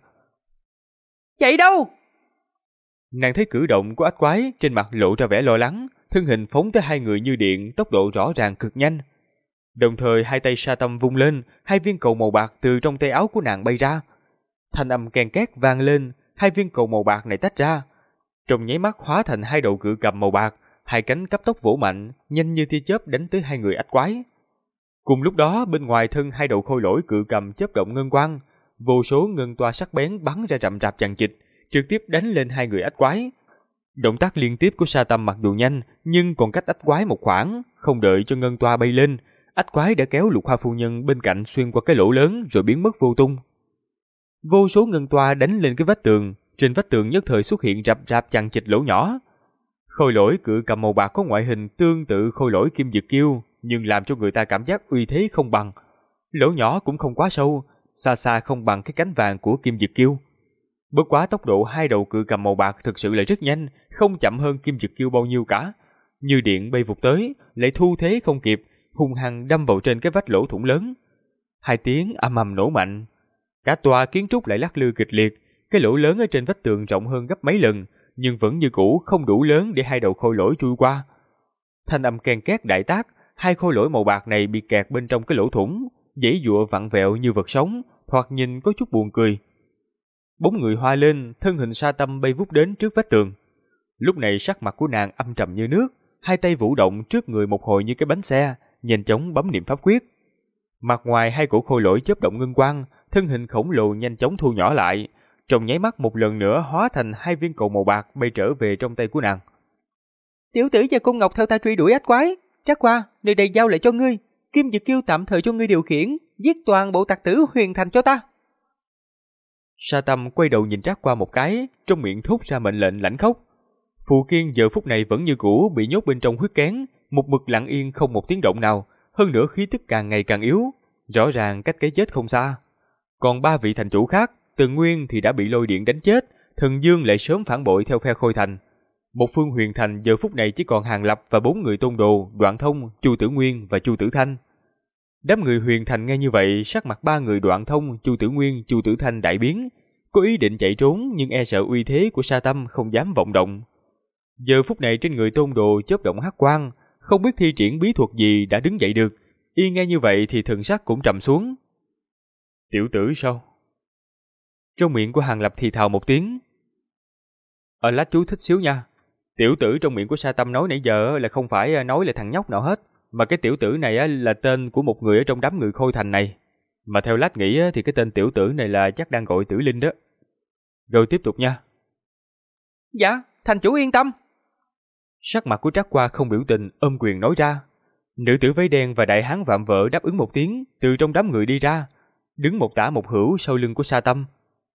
Chạy đâu? Nàng thấy cử động của ách quái, trên mặt lộ ra vẻ lo lắng, thân hình phóng tới hai người như điện, tốc độ rõ ràng cực nhanh. Đồng thời hai tay Sa Tâm vung lên, hai viên cầu màu bạc từ trong tay áo của nàng bay ra. Thanh âm ken két vang lên, hai viên cầu màu bạc này tách ra, trong nháy mắt hóa thành hai đầu cự cầm màu bạc, hai cánh cấp tốc vỗ mạnh, nhanh như tia chớp đánh tới hai người ách quái. Cùng lúc đó, bên ngoài thân hai đầu khôi lỗi cự cầm chớp động ngân quang, vô số ngân toa sắc bén bắn ra rậm rạp chằng chịt, trực tiếp đánh lên hai người ách quái. Động tác liên tiếp của Sa Tâm mặc dù nhanh, nhưng còn cách ách quái một khoảng, không đợi cho ngân toa bay lên, ách quái đã kéo Lục Hoa phu nhân bên cạnh xuyên qua cái lỗ lớn rồi biến mất vô tung. Vô số ngân toa đánh lên cái vách tường, trên vách tường nhất thời xuất hiện rậm rạp chằng chịt lỗ nhỏ. Khôi lỗi cự cầm màu bạc có ngoại hình tương tự khôi lỗi Kim Dực Kiêu, nhưng làm cho người ta cảm giác uy thế không bằng. Lỗ nhỏ cũng không quá sâu, xa xa không bằng cái cánh vàng của Kim Dực Kiêu. Bất quá tốc độ hai đầu cự cầm màu bạc thực sự là rất nhanh, không chậm hơn Kim Dực Kiêu bao nhiêu cả. Như điện bay vụt tới, lại thu thế không kịp, hung hăng đâm vào trên cái vách lỗ thủng lớn. Hai tiếng ầm ầm nổ mạnh, cả tòa kiến trúc lại lắc lư kịch liệt. Cái lỗ lớn ở trên vách tường rộng hơn gấp mấy lần, nhưng vẫn như cũ không đủ lớn để hai đầu khôi lỗi chui qua. Thanh âm ken két đại tác, hai khôi lỗi màu bạc này bị kẹt bên trong cái lỗ thủng, giãy giụa vặn vẹo như vật sống, thoạt nhìn có chút buồn cười. Bóng người hoa lên, thân hình Sa Tâm bay vút đến trước vách tường. Lúc này sắc mặt của nàng âm trầm như nước, hai tay vũ động trước người một hồi như cái bánh xe, nhanh chóng bấm niệm pháp quyết. Mặt ngoài hai cổ khôi lỗi chớp động ngân quang, thân hình khổng lồ nhanh chóng thu nhỏ lại, trong nháy mắt một lần nữa hóa thành hai viên cầu màu bạc bay trở về trong tay của nàng. Tiểu tử và Cung Ngọc theo ta truy đuổi ách quái, trắc qua, nơi đây giao lại cho ngươi, Kim Dực Kiêu tạm thời cho ngươi điều khiển, giết toàn bộ tặc tử Huyền Thành cho ta. Sa Tâm quay đầu nhìn Trác Qua một cái, trong miệng thốt ra mệnh lệnh lãnh khốc. Phù Kiên giờ phút này vẫn như cũ bị nhốt bên trong huyết kén, một mực lặng yên không một tiếng động nào, hơn nữa khí tức càng ngày càng yếu, rõ ràng cách cái chết không xa. Còn ba vị thành chủ khác, Tần Nguyên thì đã bị lôi điện đánh chết, Thần Dương lại sớm phản bội theo phe Khôi Thành. Một phương Huyền Thành giờ phút này chỉ còn Hàng Lập và 4 người tôn đồ, Đoạn Thông, Chu Tử Nguyên và Chu Tử Thanh. Đám người Huyền Thành nghe như vậy, sắc mặt ba người Đoạn Thông, Chu Tử Nguyên, Chu Tử Thanh đại biến, có ý định chạy trốn nhưng e sợ uy thế của Sa Tâm không dám vọng động. Giờ phút này trên người tôn đồ chớp động hắc quang, không biết thi triển bí thuật gì đã đứng dậy được, y nghe như vậy thì thần sắc cũng trầm xuống. Tiểu tử sao? Trong miệng của Hàng Lập thì thào một tiếng. Lát chú thích xíu nha. Tiểu tử trong miệng của Sa Tâm nói nãy giờ là không phải nói là thằng nhóc nào hết, mà cái tiểu tử này là tên của một người ở trong đám người Khôi Thành này. Mà theo lát nghĩ thì cái tên tiểu tử này là chắc đang gọi Tử Linh đó. Rồi tiếp tục nha. Dạ, thành chủ yên tâm. Sắc mặt của Trác Qua không biểu tình, ôm quyền nói ra. Nữ tử váy đen và đại hán vạm vỡ đáp ứng một tiếng, từ trong đám người đi ra, đứng một tả một hữu sau lưng của Sa Tâm.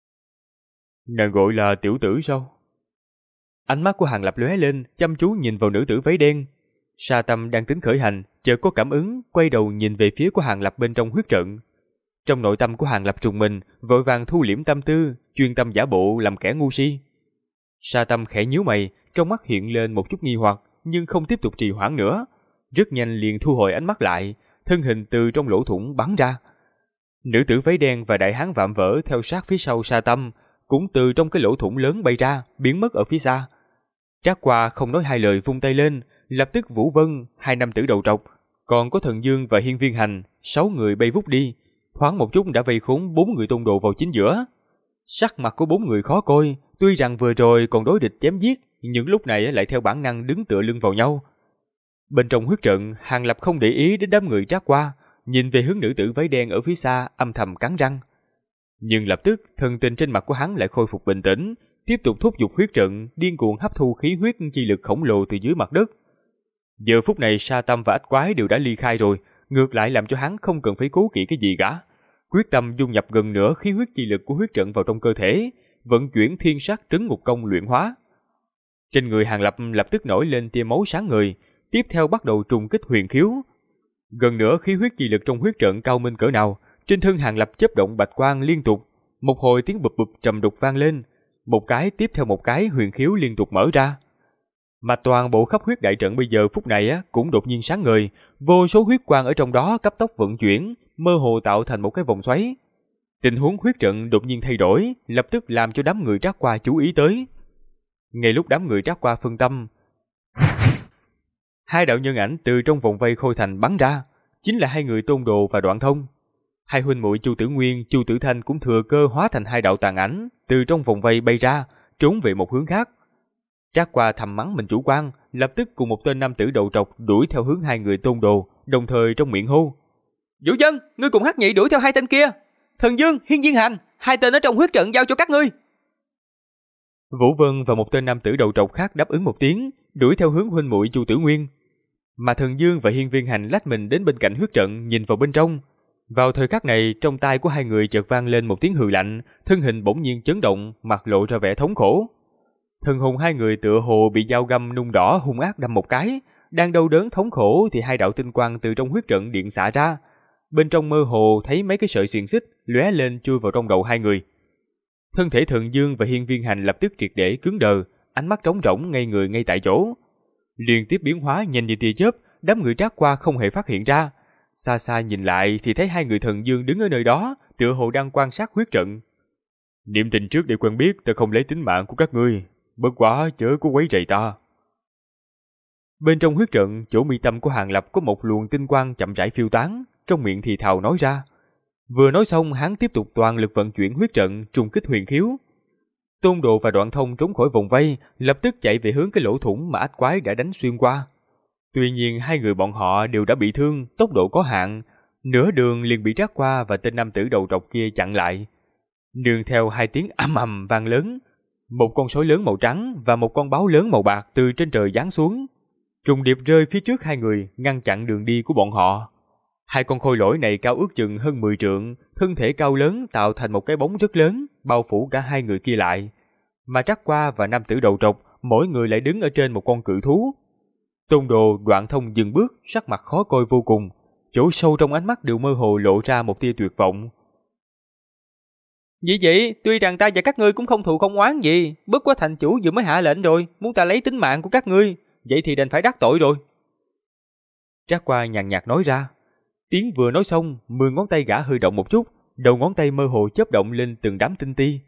Nàng gọi là tiểu tử sao? Ánh mắt của Hàng Lập lóe lên, chăm chú nhìn vào nữ tử váy đen. Sa Tâm đang tính khởi hành, chợt có cảm ứng, quay đầu nhìn về phía của Hàng Lập bên trong huyết trận. Trong nội tâm của Hàng Lập trùng mình, vội vàng thu liễm tâm tư, chuyên tâm giả bộ làm kẻ ngu si. Sa Tâm khẽ nhíu mày, trong mắt hiện lên một chút nghi hoặc, nhưng không tiếp tục trì hoãn nữa. Rất nhanh liền thu hồi ánh mắt lại, thân hình từ trong lỗ thủng bắn ra. Nữ tử váy đen và đại hán vạm vỡ theo sát phía sau Sa Tâm, cũng từ trong cái lỗ thủng lớn bay ra, biến mất ở phía xa. Trác Qua không nói hai lời vung tay lên, lập tức Vũ Vân, hai nam tử đầu trọc, còn có Thần Dương và Hiên Viên Hành, 6 người bay vút đi, thoáng một chút đã vây khốn 4 người tôn đồ vào chính giữa. Sắc mặt của 4 người khó coi, tuy rằng vừa rồi còn đối địch chém giết, nhưng lúc này lại theo bản năng đứng tựa lưng vào nhau. Bên trong huyết trận, Hàng Lập không để ý đến đám người Trác Qua, nhìn về hướng nữ tử váy đen ở phía xa, âm thầm cắn răng. Nhưng lập tức, thần tình trên mặt của hắn lại khôi phục bình tĩnh, tiếp tục thúc giục huyết trận, điên cuồng hấp thu khí huyết chi lực khổng lồ từ dưới mặt đất. Giờ phút này Sa Tâm và Ách Quái đều đã ly khai rồi, ngược lại làm cho hắn không cần phải cố kỵ cái gì cả. Quyết tâm dung nhập gần nửa khí huyết chi lực của huyết trận vào trong cơ thể, vận chuyển thiên sát trấn ngục công luyện hóa. Trên người Hàng Lập lập tức nổi lên tia máu sáng ngời, tiếp theo bắt đầu trùng kích huyền khiếu. Gần nửa khí huyết chi lực trong huyết trận cao minh cỡ nào, trên thân Hàng Lập chớp động bạch quang liên tục, một hồi tiếng bụp bụp trầm đục vang lên, một cái tiếp theo một cái huyền khiếu liên tục mở ra. Mà toàn bộ khắp huyết đại trận bây giờ phút này cũng đột nhiên sáng ngời, vô số huyết quang ở trong đó cấp tốc vận chuyển, mơ hồ tạo thành một cái vòng xoáy. Tình huống huyết trận đột nhiên thay đổi, lập tức làm cho đám người Trác Qua chú ý tới. Ngay lúc đám người Trác Qua phân tâm, hai đạo nhân ảnh từ trong vòng vây khôi thành bắn ra, chính là hai người Tôn Đồ và Đoạn Thông. Hai huynh muội Chu Tử Nguyên, Chu Tử Thanh cũng thừa cơ hóa thành hai đạo tàn ảnh, từ trong vòng vây bay ra, trốn về một hướng khác. Trác Qua thầm mắng mình chủ quan, lập tức cùng một tên nam tử đầu trọc đuổi theo hướng hai người Tôn Đồ, đồng thời trong miệng hô: Vũ Dân, ngươi cùng Hắc Nhị đuổi theo hai tên kia. Thần Dương, Hiên Viên Hành, hai tên ở trong huyết trận giao cho các ngươi. Vũ Vân và một tên nam tử đầu trọc khác đáp ứng một tiếng, đuổi theo hướng huynh muội Chu Tử Nguyên. Mà Thần Dương và Hiên Viên Hành lách mình đến bên cạnh huyết trận, nhìn vào bên trong. Vào thời khắc này, trong tai của hai người chợt vang lên một tiếng hừ lạnh, thân hình bỗng nhiên chấn động, mặt lộ ra vẻ thống khổ. Thần hồn hai người tựa hồ bị dao găm nung đỏ hung ác đâm một cái, đang đau đớn thống khổ thì hai đạo tinh quang từ trong huyết trận điện xạ ra. Bên trong mơ hồ thấy mấy cái sợi xiềng xích lóe lên chui vào trong đầu hai người. Thân thể Thần Dương và Hiên Viên Hành lập tức triệt để cứng đờ, ánh mắt trống rỗng ngây người ngay tại chỗ. Liên tiếp biến hóa nhanh như tia chớp, đám người Trác Qua không hề phát hiện ra. Xa xa nhìn lại thì thấy hai người Thần Dương đứng ở nơi đó, tựa hồ đang quan sát huyết trận. Niệm tình trước để quen biết, ta không lấy tính mạng của các ngươi, bất quá chớ có quấy rầy ta. Bên trong huyết trận, chỗ mi tâm của Hàng Lập có một luồng tinh quang chậm rãi phiêu tán, trong miệng thì thào nói ra. Vừa nói xong, hắn tiếp tục toàn lực vận chuyển huyết trận, trùng kích huyền khiếu. Tôn Đồ và Đoạn Thông trốn khỏi vòng vây, lập tức chạy về hướng cái lỗ thủng mà Ách Quái đã đánh xuyên qua. Tuy nhiên hai người bọn họ đều đã bị thương, tốc độ có hạn, nửa đường liền bị Trác Qua và tên nam tử đầu trọc kia chặn lại. Nương theo hai tiếng ầm ầm vang lớn, một con sói lớn màu trắng và một con báo lớn màu bạc từ trên trời giáng xuống, trùng điệp rơi phía trước hai người, ngăn chặn đường đi của bọn họ. Hai con khôi lỗi này cao ước chừng hơn 10 trượng, thân thể cao lớn tạo thành một cái bóng rất lớn, bao phủ cả hai người kia lại. Mà Trác Qua và nam tử đầu trọc, mỗi người lại đứng ở trên một con cự thú. Tôn Đồ, Đoạn Thông dừng bước, sắc mặt khó coi vô cùng, chỗ sâu trong ánh mắt đều mơ hồ lộ ra một tia tuyệt vọng. Vì vậy, tuy rằng ta và các ngươi cũng không thù không oán gì, bất quá thành chủ vừa mới hạ lệnh rồi, muốn ta lấy tính mạng của các ngươi, vậy thì đành phải đắc tội rồi. Trác Qua nhàn nhạt nói ra. Tiếng vừa nói xong, 10 ngón tay gã hơi động một chút, đầu ngón tay mơ hồ chớp động lên từng đám tinh ti.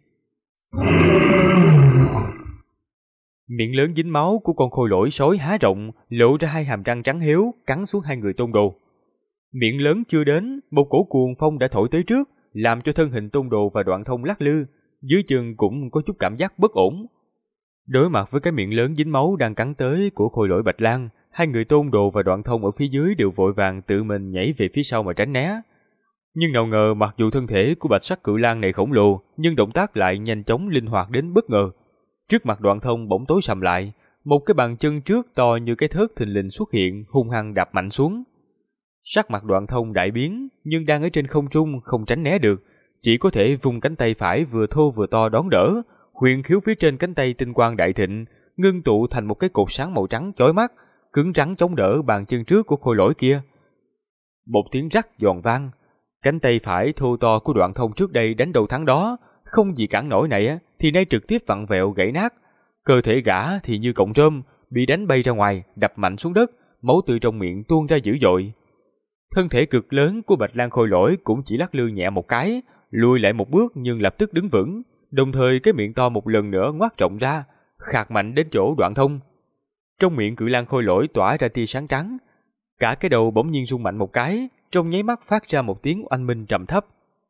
Miệng lớn dính máu của con khôi lỗi sói há rộng, lộ ra hai hàm răng trắng hiếu, cắn xuống hai người Tôn Đồ. Miệng lớn chưa đến, một cổ cuồng phong đã thổi tới trước, làm cho thân hình Tôn Đồ và Đoạn Thông lắc lư, dưới chân cũng có chút cảm giác bất ổn. Đối mặt với cái miệng lớn dính máu đang cắn tới của khôi lỗi Bạch Lang, hai người Tôn Đồ và Đoạn Thông ở phía dưới đều vội vàng tự mình nhảy về phía sau mà tránh né. Nhưng nào ngờ mặc dù thân thể của bạch sắc cự lang này khổng lồ, nhưng động tác lại nhanh chóng linh hoạt đến bất ngờ. Trước mặt Đoạn Thông bỗng tối sầm lại, một cái bàn chân trước to như cái thớt thình lình xuất hiện, hung hăng đạp mạnh xuống. Sắc mặt Đoạn Thông đại biến, nhưng đang ở trên không trung không tránh né được, chỉ có thể vung cánh tay phải vừa thô vừa to đón đỡ. Huyền khiếu phía trên cánh tay tinh quang đại thịnh, ngưng tụ thành một cái cột sáng màu trắng chói mắt, cứng rắn chống đỡ bàn chân trước của khôi lỗi kia. Một tiếng rắc giòn vang, cánh tay phải thô to của Đoạn Thông trước đây đánh đầu thắng đó, không gì cản nổi này thì nay trực tiếp vặn vẹo gãy nát. Cơ thể gã thì như cọng rơm, bị đánh bay ra ngoài, đập mạnh xuống đất, máu từ trong miệng tuôn ra dữ dội. Thân thể cực lớn của Bạch Lang Khôi Lỗi cũng chỉ lắc lư nhẹ một cái, lùi lại một bước nhưng lập tức đứng vững, đồng thời cái miệng to một lần nữa ngoác rộng ra, khạc mạnh đến chỗ Đoạn Thông. Trong miệng Cự Lang Khôi Lỗi tỏa ra tia sáng trắng, cả cái đầu bỗng nhiên rung mạnh một cái, trong nháy mắt phát ra một tiếng oanh minh trầm thấp.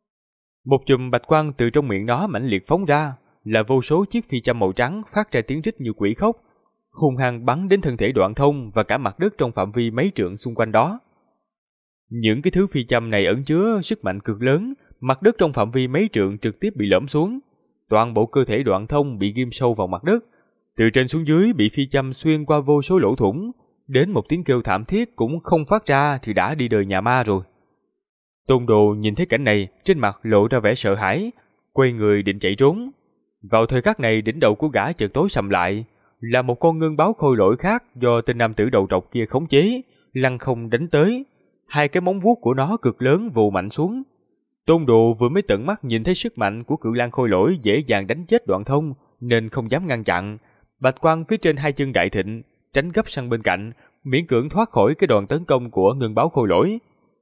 Một chùm bạch quang từ trong miệng nó mãnh liệt phóng ra, là vô số chiếc phi châm màu trắng phát ra tiếng rít như quỷ khóc, hung hăng bắn đến thân thể Đoạn Thông và cả mặt đất trong phạm vi mấy trượng xung quanh đó. Những cái thứ phi châm này ẩn chứa sức mạnh cực lớn, mặt đất trong phạm vi mấy trượng trực tiếp bị lõm xuống, toàn bộ cơ thể Đoạn Thông bị ghim sâu vào mặt đất, từ trên xuống dưới bị phi châm xuyên qua vô số lỗ thủng, đến một tiếng kêu thảm thiết cũng không phát ra thì đã đi đời nhà ma rồi. Tôn Đồ nhìn thấy cảnh này, trên mặt lộ ra vẻ sợ hãi, quay người định chạy trốn. Vào thời khắc này, đỉnh đầu của gã chợt tối sầm lại, là một con ngân báo khôi lỗi khác do tên nam tử đầu trọc kia khống chế, lăng không đánh tới. Hai cái móng vuốt của nó cực lớn vồ mạnh xuống. Tôn Đồ vừa mới tận mắt nhìn thấy sức mạnh của Cự Lang Khôi Lỗi dễ dàng đánh chết Đoạn Thông, nên không dám ngăn chặn. Bạch quang phía trên hai chân đại thịnh, tránh gấp sang bên cạnh, miễn cưỡng thoát khỏi cái đòn tấn công của ngân báo khôi lỗi.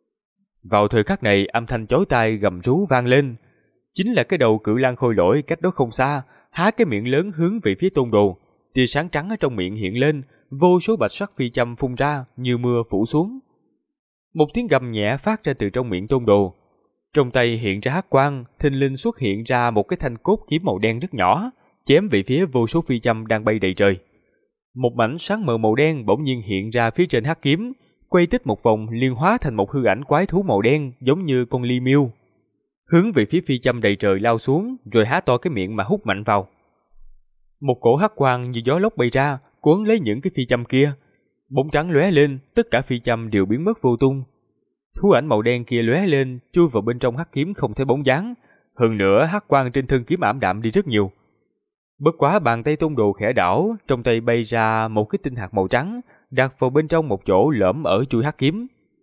Vào thời khắc này, âm thanh chói tai gầm rú vang lên. Chính là cái đầu Cự Lang Khôi Lỗi cách đó không xa, há cái miệng lớn hướng về phía Tôn Đồ. Tia sáng trắng ở trong miệng hiện lên, vô số bạch sắc phi châm phun ra như mưa phủ xuống. Một tiếng gầm nhẹ phát ra từ trong miệng Tôn Đồ. Trong tay hiện ra hắc quang, thình lình xuất hiện ra một cái thanh cốt kiếm màu đen rất nhỏ, chém về phía vô số phi châm đang bay đầy trời. Một mảnh sáng mờ màu đen bỗng nhiên hiện ra phía trên hắc kiếm, quay tích một vòng liên hóa thành một hư ảnh quái thú màu đen giống như con ly miêu, hướng về phía phi châm đầy trời lao xuống, rồi há to cái miệng mà hút mạnh vào. Một cổ hắc quang như gió lốc bay ra, cuốn lấy những cái phi châm kia. Bóng trắng lóe lên, tất cả phi châm đều biến mất vô tung. Thú ảnh màu đen kia lóe lên, chui vào bên trong hắc kiếm không thấy bóng dáng. Hơn nữa, hắc quang trên thân kiếm ảm đạm đi rất nhiều. Bất quá bàn tay Tôn Đồ khẽ đảo, trong tay bay ra một cái tinh hạt màu trắng, đặt vào bên trong một chỗ lõm ở chuôi hắc kiếm.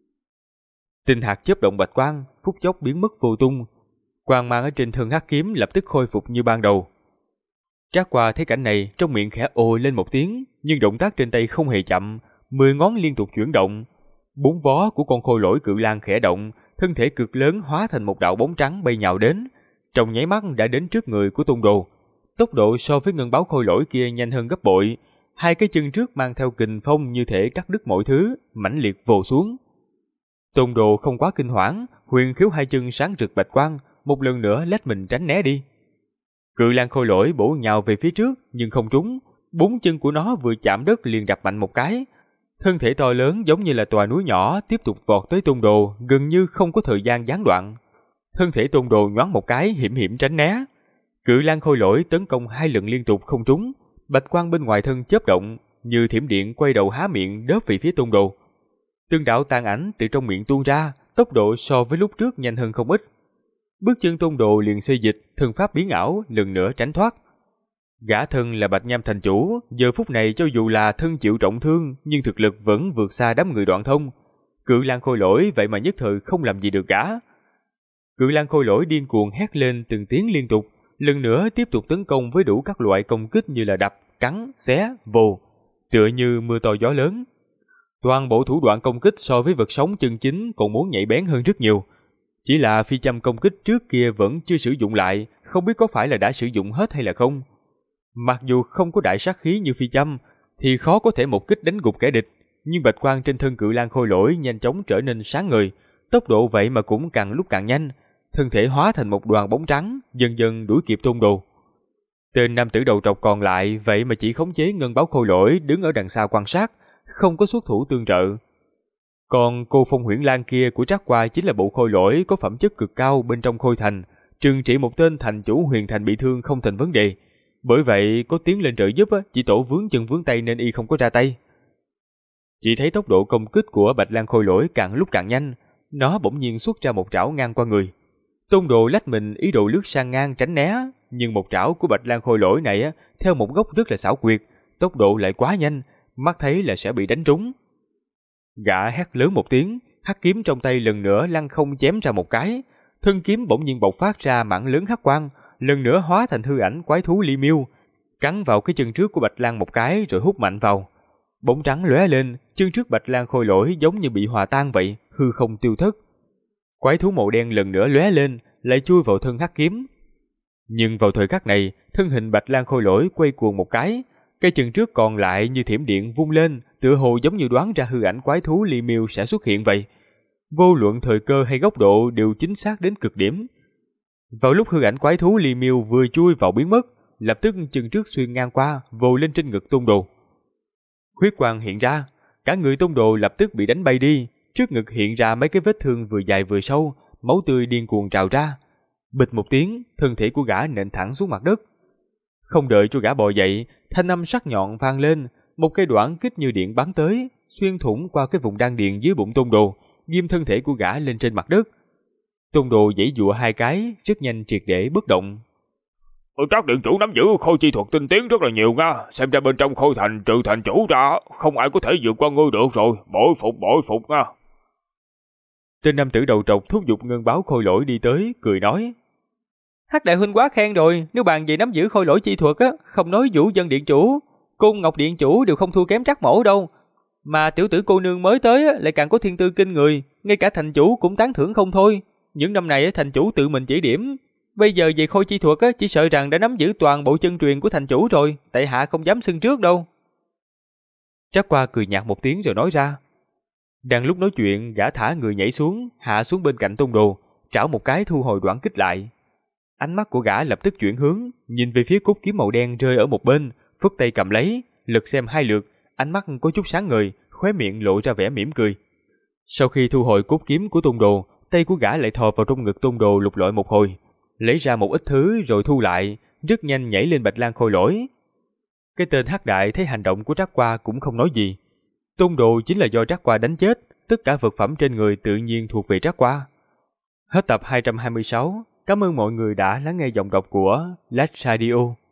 Tinh hạt chớp động bạch quang, phút chốc biến mất vô tung. Quang mang ở trên thân hắc kiếm lập tức khôi phục như ban đầu. Trác Qua thấy cảnh này, trong miệng khẽ ồ lên một tiếng, nhưng động tác trên tay không hề chậm, 10 ngón liên tục chuyển động. 4 vó của con khôi lỗi Cự Lang khẽ động, thân thể cực lớn hóa thành một đạo bóng trắng bay nhào đến, trong nháy mắt đã đến trước người của Tôn Đồ. Tốc độ so với ngân báo khôi lỗi kia nhanh hơn gấp bội, hai cái chân trước mang theo kình phong như thể cắt đứt mọi thứ, mãnh liệt vồ xuống. Tôn Đồ không quá kinh hoảng, huyền khiếu hai chân sáng rực bạch quang, một lần nữa lách mình tránh né đi. Cự Lang khôi lỗi bổ nhào về phía trước nhưng không trúng, 4 chân của nó vừa chạm đất liền đập mạnh một cái. Thân thể to lớn giống như là tòa núi nhỏ tiếp tục vọt tới Tôn Đồ, gần như không có thời gian gián đoạn. Thân thể Tôn Đồ nhoáng một cái hiểm hiểm tránh né. Cự Lang khôi lỗi tấn công 2 lần liên tục không trúng, bạch quang bên ngoài thân chớp động, như thiểm điện quay đầu há miệng đớp về phía Tôn Đồ. Từng đạo tàn ảnh từ trong miệng tuôn ra, tốc độ so với lúc trước nhanh hơn không ít. Bước chân Tôn Đồ liền xê dịch, thân pháp biến ảo, lần nữa tránh thoát. Gã thân là Bạch Nham thành chủ, giờ phút này cho dù là thân chịu trọng thương, nhưng thực lực vẫn vượt xa đám người Đoạn Thông. Cự Lang khôi lỗi vậy mà nhất thời không làm gì được gã. Cự Lang khôi lỗi điên cuồng hét lên từng tiếng liên tục, lần nữa tiếp tục tấn công với đủ các loại công kích như là đập, cắn, xé, vồ, tựa như mưa to gió lớn. Toàn bộ thủ đoạn công kích so với vật sống chân chính còn muốn nhạy bén hơn rất nhiều. Chỉ là phi châm công kích trước kia vẫn chưa sử dụng lại, không biết có phải là đã sử dụng hết hay là không. Mặc dù không có đại sát khí như phi châm, thì khó có thể một kích đánh gục kẻ địch, nhưng bạch quang trên thân Cự Lang khôi lỗi nhanh chóng trở nên sáng ngời, tốc độ vậy mà cũng càng lúc càng nhanh, thân thể hóa thành một đoàn bóng trắng, dần dần đuổi kịp Tôn Đồ. Tên nam tử đầu trọc còn lại vậy mà chỉ khống chế ngân báo khôi lỗi đứng ở đằng xa quan sát, không có xuất thủ tương trợ. Còn cô Phong Huyễn Lang kia của Trác Qua chính là bộ khôi lỗi có phẩm chất cực cao bên trong khôi thành, trừng trị một tên thành chủ huyền thành bị thương không thành vấn đề. Bởi vậy có tiến lên trợ giúp chỉ tổ vướng chân vướng tay nên y không có ra tay. Chỉ thấy tốc độ công kích của Bạch Lang khôi lỗi càng lúc càng nhanh, nó bỗng nhiên xuất ra một trảo ngang qua người. Tôn Đồ lách mình ý đồ lướt sang ngang tránh né, nhưng một trảo của Bạch Lang khôi lỗi này theo một góc rất là xảo quyệt, tốc độ lại quá nhanh, mắt thấy là sẽ bị đánh trúng. Gã hét lớn một tiếng, hắc kiếm trong tay lần nữa lăng không chém ra một cái, thân kiếm bỗng nhiên bộc phát ra mảng lớn hắc quang, lần nữa hóa thành hư ảnh quái thú Ly Miêu, cắn vào cái chân trước của Bạch Lang một cái rồi hút mạnh vào. Bóng trắng lóe lên, chân trước Bạch Lang khôi lỗi giống như bị hòa tan vậy, hư không tiêu thất. Quái thú màu đen lần nữa lóe lên, lại chui vào thân hắc kiếm. Nhưng vào thời khắc này, thân hình Bạch Lang khôi lỗi quay cuồng một cái chân trước còn lại như thiểm điện vung lên, tựa hồ giống như đoán ra hư ảnh quái thú Li Miêu sẽ xuất hiện vậy. Vô luận thời cơ hay góc độ đều chính xác đến cực điểm. Vào lúc hư ảnh quái thú Li Miêu vừa chui vào biến mất, lập tức chân trước xuyên ngang qua, vồ lên trên ngực Tôn Đồ. Huyết quang hiện ra, cả người Tôn Đồ lập tức bị đánh bay đi, trước ngực hiện ra mấy cái vết thương vừa dài vừa sâu, máu tươi điên cuồng trào ra. Bịch một tiếng, thân thể của gã nện thẳng xuống mặt đất. Không đợi cho gã bò dậy, thanh âm sắc nhọn vang lên, một cây đoạn kích như điện bắn tới, xuyên thủng qua cái vùng đan điền dưới bụng Tôn Đồ, ghim thân thể của gã lên trên mặt đất. Tôn Đồ giãy giụa hai cái, rất nhanh triệt để bất động. Trác điện chủ nắm giữ khôi chi thuật tinh tiến rất là nhiều nha, xem ra bên trong khôi thành trừ thành chủ ra, không ai có thể vượt qua ngươi được rồi, bội phục nha. Tên nam tử đầu trọc thúc giục ngân báo khôi lỗi đi tới, cười nói: Hắc đại huynh quá khen rồi, nếu bàn về nắm giữ khôi lỗi chi thuật á, không nói Vũ Dân điện chủ, Côn Ngọc điện chủ đều không thua kém Trác mỗ đâu. Mà tiểu tử cô nương mới tới á, lại càng có thiên tư kinh người, ngay cả thành chủ cũng tán thưởng không thôi. Những năm này thành chủ tự mình chỉ điểm, bây giờ về khôi chi thuật á, chỉ sợ rằng đã nắm giữ toàn bộ chân truyền của thành chủ rồi, tại hạ không dám xưng trước đâu. Trác Qua cười nhạt một tiếng rồi nói ra. Đang lúc nói chuyện, gã thả người nhảy xuống, hạ xuống bên cạnh Tôn Đồ, trảo một cái thu hồi đoạn kích lại. Ánh mắt của gã lập tức chuyển hướng, nhìn về phía cốt kiếm màu đen rơi ở một bên, phất tay cầm lấy, lật xem hai lượt, ánh mắt có chút sáng ngời, khóe miệng lộ ra vẻ mỉm cười. Sau khi thu hồi cốt kiếm của Tôn Đồ, tay của gã lại thò vào trong ngực Tôn Đồ lục lọi một hồi, lấy ra một ít thứ rồi thu lại, rất nhanh nhảy lên Bạch Lang khôi lỗi. Cái tên Hắc Đại thấy hành động của Trác Qua cũng không nói gì. Tôn Đồ chính là do Trác Qua đánh chết, tất cả vật phẩm trên người tự nhiên thuộc về Trác Qua. Hết tập 226, cảm ơn mọi người đã lắng nghe giọng đọc của Lách Radio.